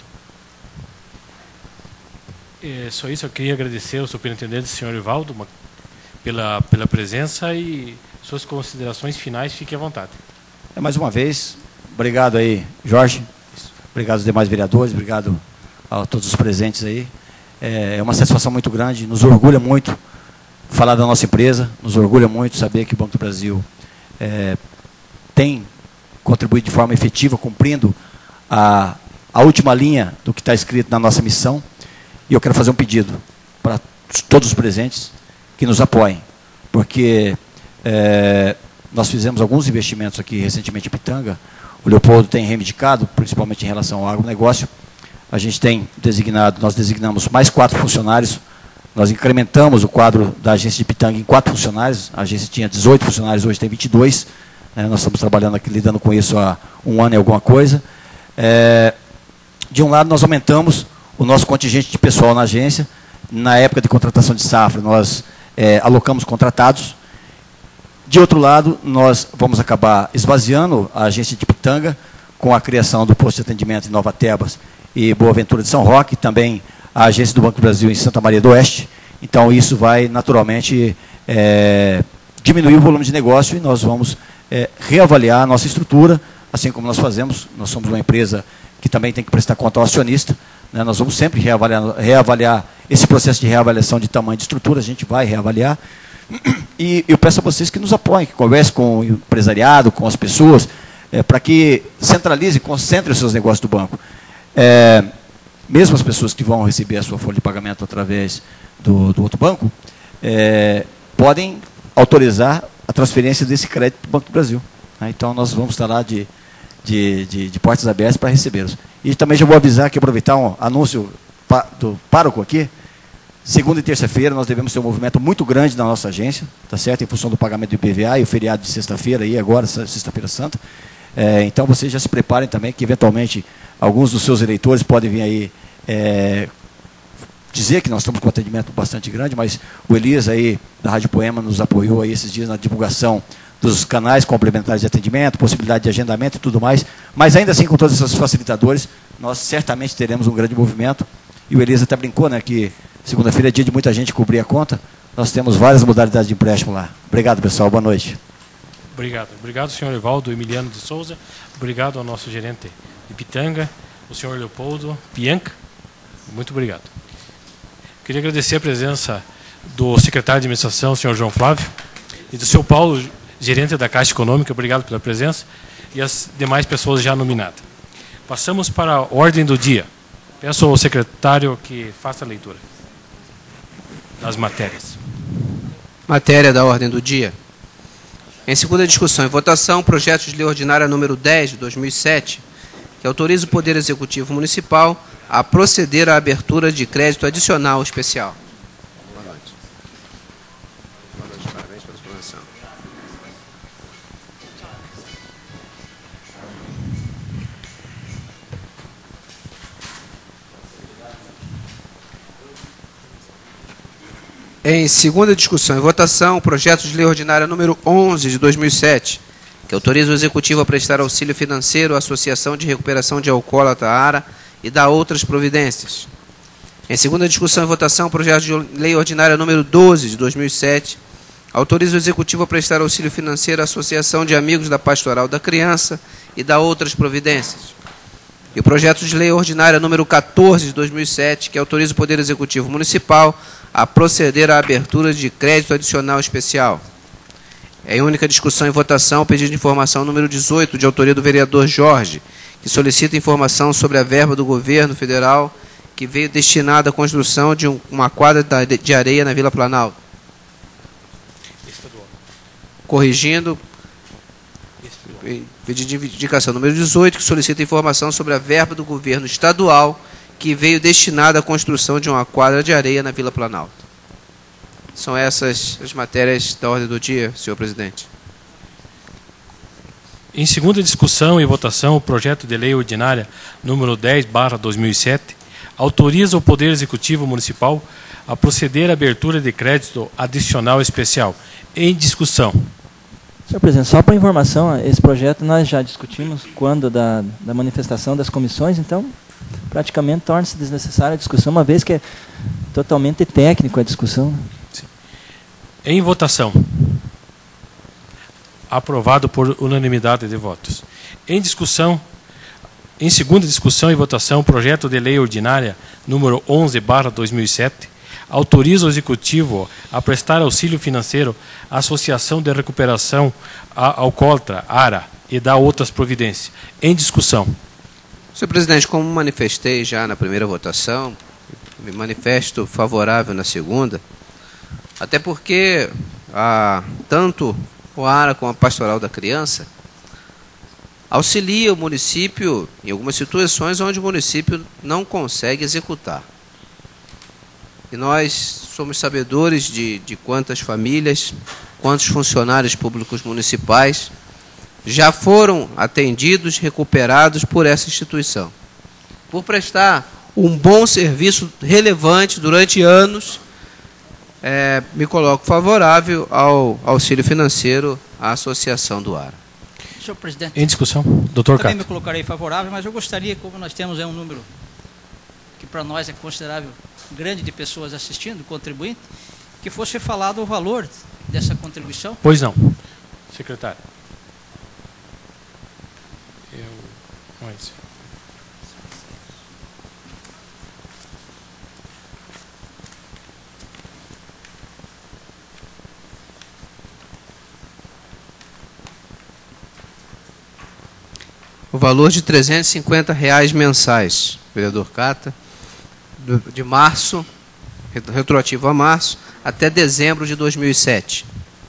É só isso, eu queria agradecer ao superintendente, senhor Ivaldo, uma, pela, pela presença, e suas considerações finais, fique à vontade. É, mais uma vez, obrigado aí, Jorge, obrigado aos demais vereadores, obrigado a todos os presentes aí. É uma satisfação muito grande, nos orgulha muito falar da nossa empresa, nos orgulha muito saber que o Banco do Brasil é, tem contribuído de forma efetiva, cumprindo a, a última linha do que está escrito na nossa missão. E eu quero fazer um pedido para todos os presentes que nos apoiem, porque é, nós fizemos alguns investimentos aqui recentemente em Pitanga, o Leopoldo tem reivindicado, principalmente em relação ao agronegócio. A gente tem designado, nós designamos mais quatro funcionários, nós incrementamos o quadro da agência de Pitanga em quatro funcionários, a agência tinha dezoito funcionários, hoje tem vinte e dois, né, nós estamos trabalhando aqui, lidando com isso há um ano e alguma coisa. É, de um lado, nós aumentamos o nosso contingente de pessoal na agência, na época de contratação de safra, nós é, alocamos contratados. De outro lado, nós vamos acabar esvaziando a agência de Pitanga, com a criação do posto de atendimento em Nova Tebas e Boa Ventura de São Roque, também a agência do Banco do Brasil em Santa Maria do Oeste. Então, isso vai naturalmente é, diminuir o volume de negócio e nós vamos é, reavaliar a nossa estrutura, assim como nós fazemos. Nós somos uma empresa que também tem que prestar conta ao acionista, né? Nós vamos sempre reavaliar, reavaliar esse processo de reavaliação de tamanho de estrutura, a gente vai reavaliar. E eu peço a vocês que nos apoiem, que conversem com o empresariado, com as pessoas, é, para que centralize, concentre os seus negócios do banco. É, mesmo as pessoas que vão receber a sua folha de pagamento através do, do outro banco, é, podem autorizar a transferência desse crédito para o Banco do Brasil. Né? Então, nós vamos estar lá de, de, de, de portas abertas para recebê-los. E também já vou avisar que, aproveitar um anúncio do pároco aqui, segunda e terça-feira nós devemos ter um movimento muito grande na nossa agência, tá certo? Em função do pagamento do I P V A e o feriado de sexta-feira, aí agora, sexta-feira santa. É, então, vocês já se preparem também, que eventualmente alguns dos seus eleitores podem vir aí é, dizer que nós estamos com um atendimento bastante grande, mas o Elias aí, da Rádio Poema, nos apoiou aí esses dias na divulgação dos canais complementares de atendimento, possibilidade de agendamento e tudo mais. Mas ainda assim, com todos esses facilitadores, nós certamente teremos um grande movimento. E o Elias até brincou, né, que segunda-feira é dia de muita gente cobrir a conta. Nós temos várias modalidades de empréstimo lá. Obrigado, pessoal. Boa noite. Obrigado. Obrigado, senhor Evaldo Emiliano de Souza. Obrigado ao nosso gerente de Pitanga, o senhor Leopoldo Pianca. Muito obrigado. Queria agradecer a presença do secretário de administração, o senhor João Flávio, e do senhor Paulo, gerente da Caixa Econômica. Obrigado pela presença. E as demais pessoas já nominadas. Passamos para a ordem do dia. Peço ao secretário que faça a leitura. das matérias. Matéria da ordem do dia. Em segunda discussão e votação, projeto de lei ordinária número dez, de dois mil e sete, que autoriza o Poder Executivo Municipal a proceder à abertura de crédito adicional especial. Boa noite. Boa noite, parabéns pela explanação. Em segunda discussão e votação, o projeto de lei ordinária número onze, de dois mil e sete, que autoriza o Executivo a prestar auxílio financeiro à Associação de Recuperação de Alcoólatra ARA e dá outras providências. Em segunda discussão e votação, o projeto de lei ordinária número doze, de dois mil e sete, autoriza o Executivo a prestar auxílio financeiro à Associação de Amigos da Pastoral da Criança e dá outras providências. E o projeto de lei ordinária número quatorze, de dois mil e sete, que autoriza o Poder Executivo Municipal a proceder à abertura de crédito adicional especial. Em única discussão e votação, o pedido de informação número dezoito, de autoria do vereador Jorge, que solicita informação sobre a verba do governo federal que veio destinada à construção de um, uma quadra de areia na Vila Planalto. Corrigindo, pedido de indicação número dezoito, que solicita informação sobre a verba do governo estadual que veio destinada à construção de uma quadra de areia na Vila Planalto. São essas as matérias da ordem do dia, senhor presidente. Em segunda discussão e votação, o projeto de lei ordinária número dez barra dois mil e sete autoriza o Poder Executivo Municipal a proceder à abertura de crédito adicional especial. Em discussão. Senhor presidente, só para informação, esse projeto nós já discutimos quando da, da manifestação das comissões, então praticamente torna-se desnecessária a discussão, uma vez que é totalmente técnico a discussão. Sim. Em votação. Aprovado por unanimidade de votos. Em discussão, em segunda discussão e votação, o projeto de lei ordinária número onze barra dois mil e sete autoriza o Executivo a prestar auxílio financeiro à Associação de Recuperação Alcoólatra, ARA, e dá outras providências. Em discussão. Senhor presidente, como manifestei já na primeira votação, me manifesto favorável na segunda, até porque a, tanto o ARA como a Pastoral da Criança auxilia o município em algumas situações onde o município não consegue executar. E nós somos sabedores de, de quantas famílias, quantos funcionários públicos municipais já foram atendidos, recuperados por essa instituição. Por prestar um bom serviço relevante durante anos, é, me coloco favorável ao auxílio financeiro à Associação do ARA. Senhor presidente. Em discussão, doutor Cato. Também me colocarei favorável, mas eu gostaria, como nós temos é um número que para nós é considerável, grande de pessoas assistindo, contribuinte, que fosse falado o valor dessa contribuição. Pois não, secretário. Eu... Não é isso. O valor de trezentos e cinquenta reais mensais, vereador Cata, de março, retroativo a março, até dezembro de dois mil e sete.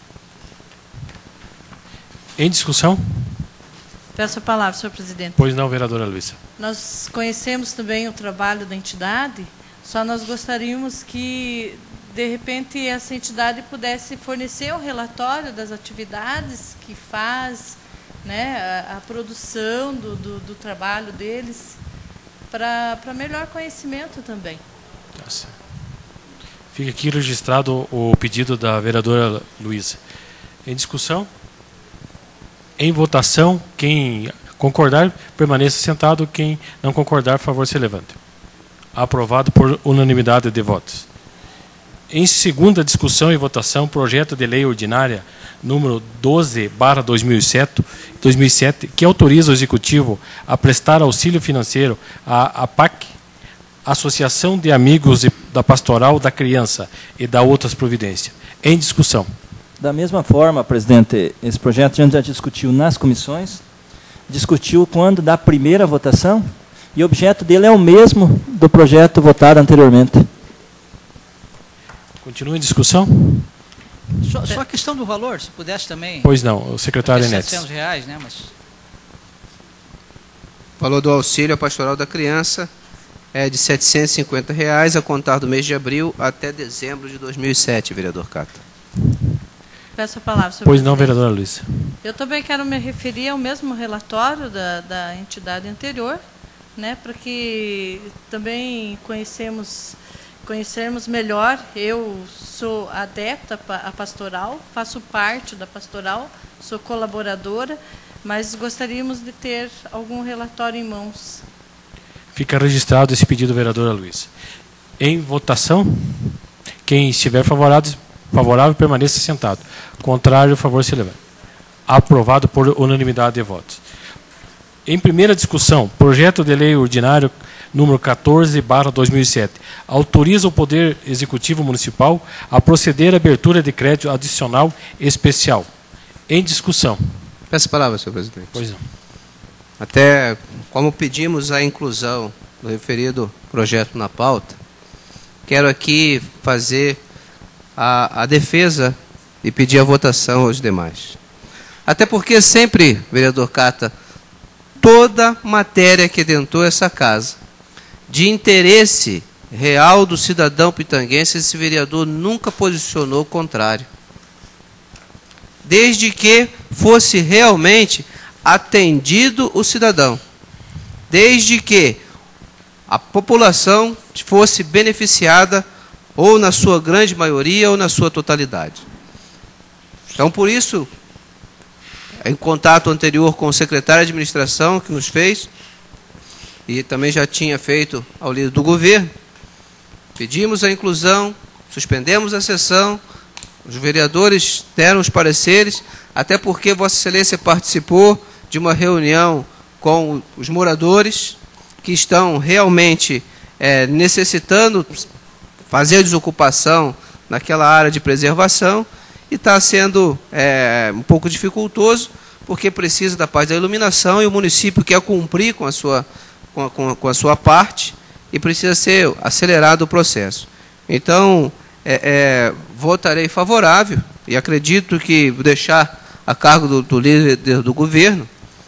Em discussão? Peço a palavra, senhor presidente. Pois não, vereadora Luísa. Nós conhecemos também o trabalho da entidade, só nós gostaríamos que, de repente, essa entidade pudesse fornecer o relatório das atividades que faz, né, a, a produção do, do, do trabalho deles, para melhor conhecimento também. Nossa. Fica aqui registrado o pedido da vereadora Luísa. Em discussão? Em votação, quem concordar, permaneça sentado. Quem não concordar, por favor, se levante. Aprovado por unanimidade de votos. Em segunda discussão e votação, projeto de lei ordinária número doze barra dois mil e sete, que autoriza o Executivo a prestar auxílio financeiro à APAC, Associação de Amigos da Pastoral da Criança, e da outras providências. Em discussão. Da mesma forma, presidente, esse projeto a gente já discutiu nas comissões, discutiu quando da primeira votação, e o objeto dele é o mesmo do projeto votado anteriormente. Continua em discussão? Só, só a questão do valor, se pudesse também. Pois não, o secretário Enéas. setecentos reais, né? Mas... O valor do auxílio à pastoral da criança é de setecentos e cinquenta reais a contar do mês de abril até dezembro de dois mil e sete, vereador Cata. Peço a palavra, senhor Pois não, presidente. vereadora Luísa. Eu também quero me referir ao mesmo relatório da, da entidade anterior, né, para que também conhecemos, conhecermos melhor. Eu sou adepta à pastoral, faço parte da pastoral, sou colaboradora, mas gostaríamos de ter algum relatório em mãos. Fica registrado esse pedido, vereadora Luísa. Em votação, quem estiver favorável, favorável permaneça sentado. Contrário, por favor, se levante. Aprovado por unanimidade de votos. Em primeira discussão, projeto de lei ordinário número quatorze barra dois mil e sete, autoriza o Poder Executivo Municipal a proceder à abertura de crédito adicional especial. Em discussão. Peço a palavra, senhor presidente. Pois não. Até como pedimos a inclusão do referido projeto na pauta, quero aqui fazer a, a defesa e pedir a votação aos demais. Até porque sempre, vereador Cata, toda matéria que adentrou essa casa, de interesse real do cidadão pitanguense, esse vereador nunca posicionou o contrário. Desde que fosse realmente atendido o cidadão. Desde que a população fosse beneficiada, ou na sua grande maioria, ou na sua totalidade. Então, por isso, em contato anterior com o secretário de administração que nos fez, e também já tinha feito ao líder do governo, pedimos a inclusão, suspendemos a sessão, os vereadores deram os pareceres, até porque Vossa Excelência participou de uma reunião com os moradores que estão realmente é, necessitando fazer a desocupação naquela área de preservação, e está sendo é, um pouco dificultoso, porque precisa da parte da iluminação, e o município quer cumprir com a sua, com a, com a, com a sua parte, e precisa ser acelerado o processo. Então, é, é, votarei favorável, e acredito que vou deixar a cargo do, do líder do governo,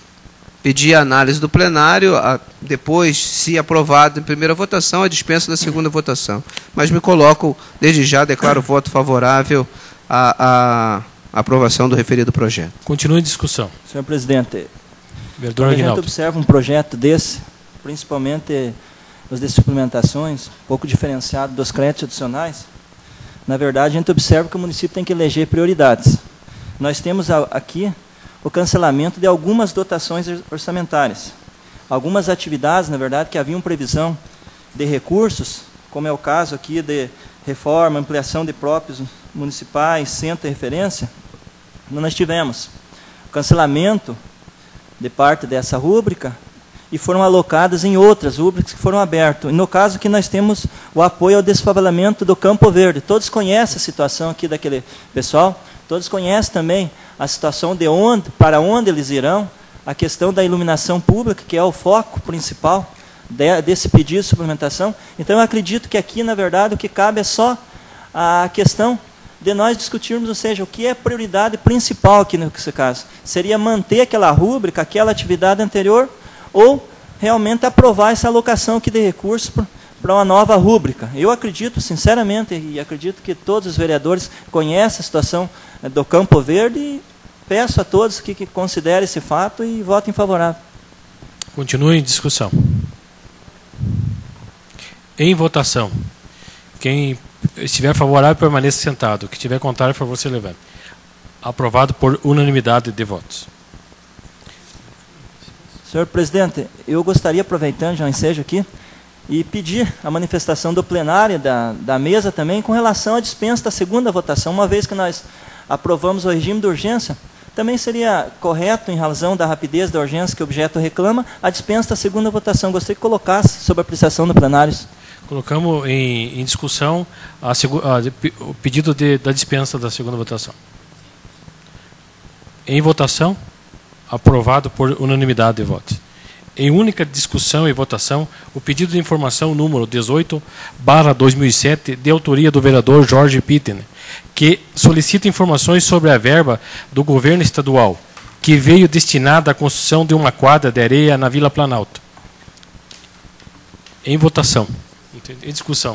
pedir a análise do plenário, a, depois, se aprovado em primeira votação, a dispensa da segunda votação. Mas me coloco, desde já, declaro voto favorável à, à aprovação do referido projeto. Continue em discussão. Senhor presidente, vereador quando a gente Aguinaldo. observa um projeto desse, principalmente os de suplementações, um pouco diferenciado dos créditos adicionais, na verdade, a gente observa que o município tem que eleger prioridades. Nós temos aqui o cancelamento de algumas dotações orçamentárias. Algumas atividades, na verdade, que haviam previsão de recursos, como é o caso aqui de reforma, ampliação de próprios municipais, centro de referência, nós tivemos o cancelamento de parte dessa rúbrica e foram alocadas em outras rúbricas que foram abertas. E no caso que nós temos o apoio ao desfavelamento do Campo Verde. Todos conhecem a situação aqui daquele pessoal, todos conhecem também a situação de onde, para onde eles irão, a questão da iluminação pública, que é o foco principal de, desse pedido de suplementação. Então, eu acredito que aqui, na verdade, o que cabe é só a questão de nós discutirmos, ou seja, o que é prioridade principal aqui nesse caso. Seria manter aquela rúbrica, aquela atividade anterior, ou realmente aprovar essa alocação aqui de recursos para uma nova rúbrica. Eu acredito, sinceramente, e acredito que todos os vereadores conhecem a situação do Campo Verde, e peço a todos que, que considerem esse fato e votem favorável. Continue em discussão. Em votação. Quem estiver favorável, permaneça sentado. Quem estiver contrário, por favor, se levante. Aprovado por unanimidade de votos. Senhor presidente, eu gostaria, aproveitando já o ensejo aqui, e pedir a manifestação do plenário, da, da mesa também, com relação à dispensa da segunda votação. Uma vez que nós aprovamos o regime de urgência, também seria correto, em razão da rapidez da urgência que o objeto reclama, a dispensa da segunda votação. Gostaria que colocasse sob a apreciação do plenário. Colocamos em, em discussão a, a, o pedido de, da dispensa da segunda votação. Em votação, aprovado por unanimidade de votos. em única discussão e votação, o pedido de informação número dezoito barra dois mil e sete, de autoria do vereador Jorge Pitten, que solicita informações sobre a verba do governo estadual, que veio destinada à construção de uma quadra de areia na Vila Planalto. Em votação. Em discussão.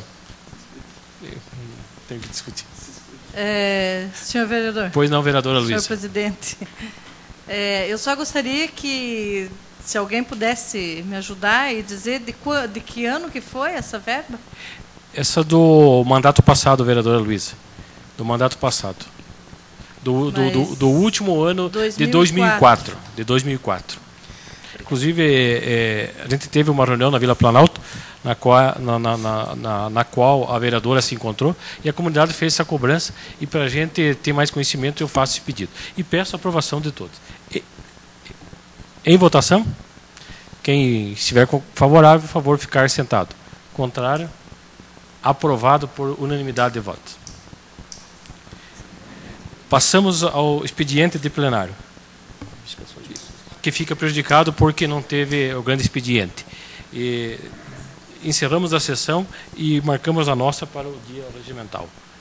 Tem que discutir. É, senhor vereador. Pois não, vereadora Luísa. Senhor presidente. É, eu só gostaria que, se alguém pudesse me ajudar e dizer de, de que ano que foi essa verba? Essa do mandato passado, vereadora Luísa. Do mandato passado. Do, do, do, do último ano de dois mil e quatro. De dois mil e quatro. Inclusive, é, a gente teve uma reunião na Vila Planalto, na qual, na, na, na, na qual a vereadora se encontrou, e a comunidade fez essa cobrança, e para a gente ter mais conhecimento, eu faço esse pedido. E peço a aprovação de todos. E, em votação, quem estiver favorável, por favor, ficar sentado. Contrário, aprovado por unanimidade de votos. Passamos ao expediente de plenário, que fica prejudicado porque não teve o grande expediente. E encerramos a sessão e marcamos a nossa para o dia regimental.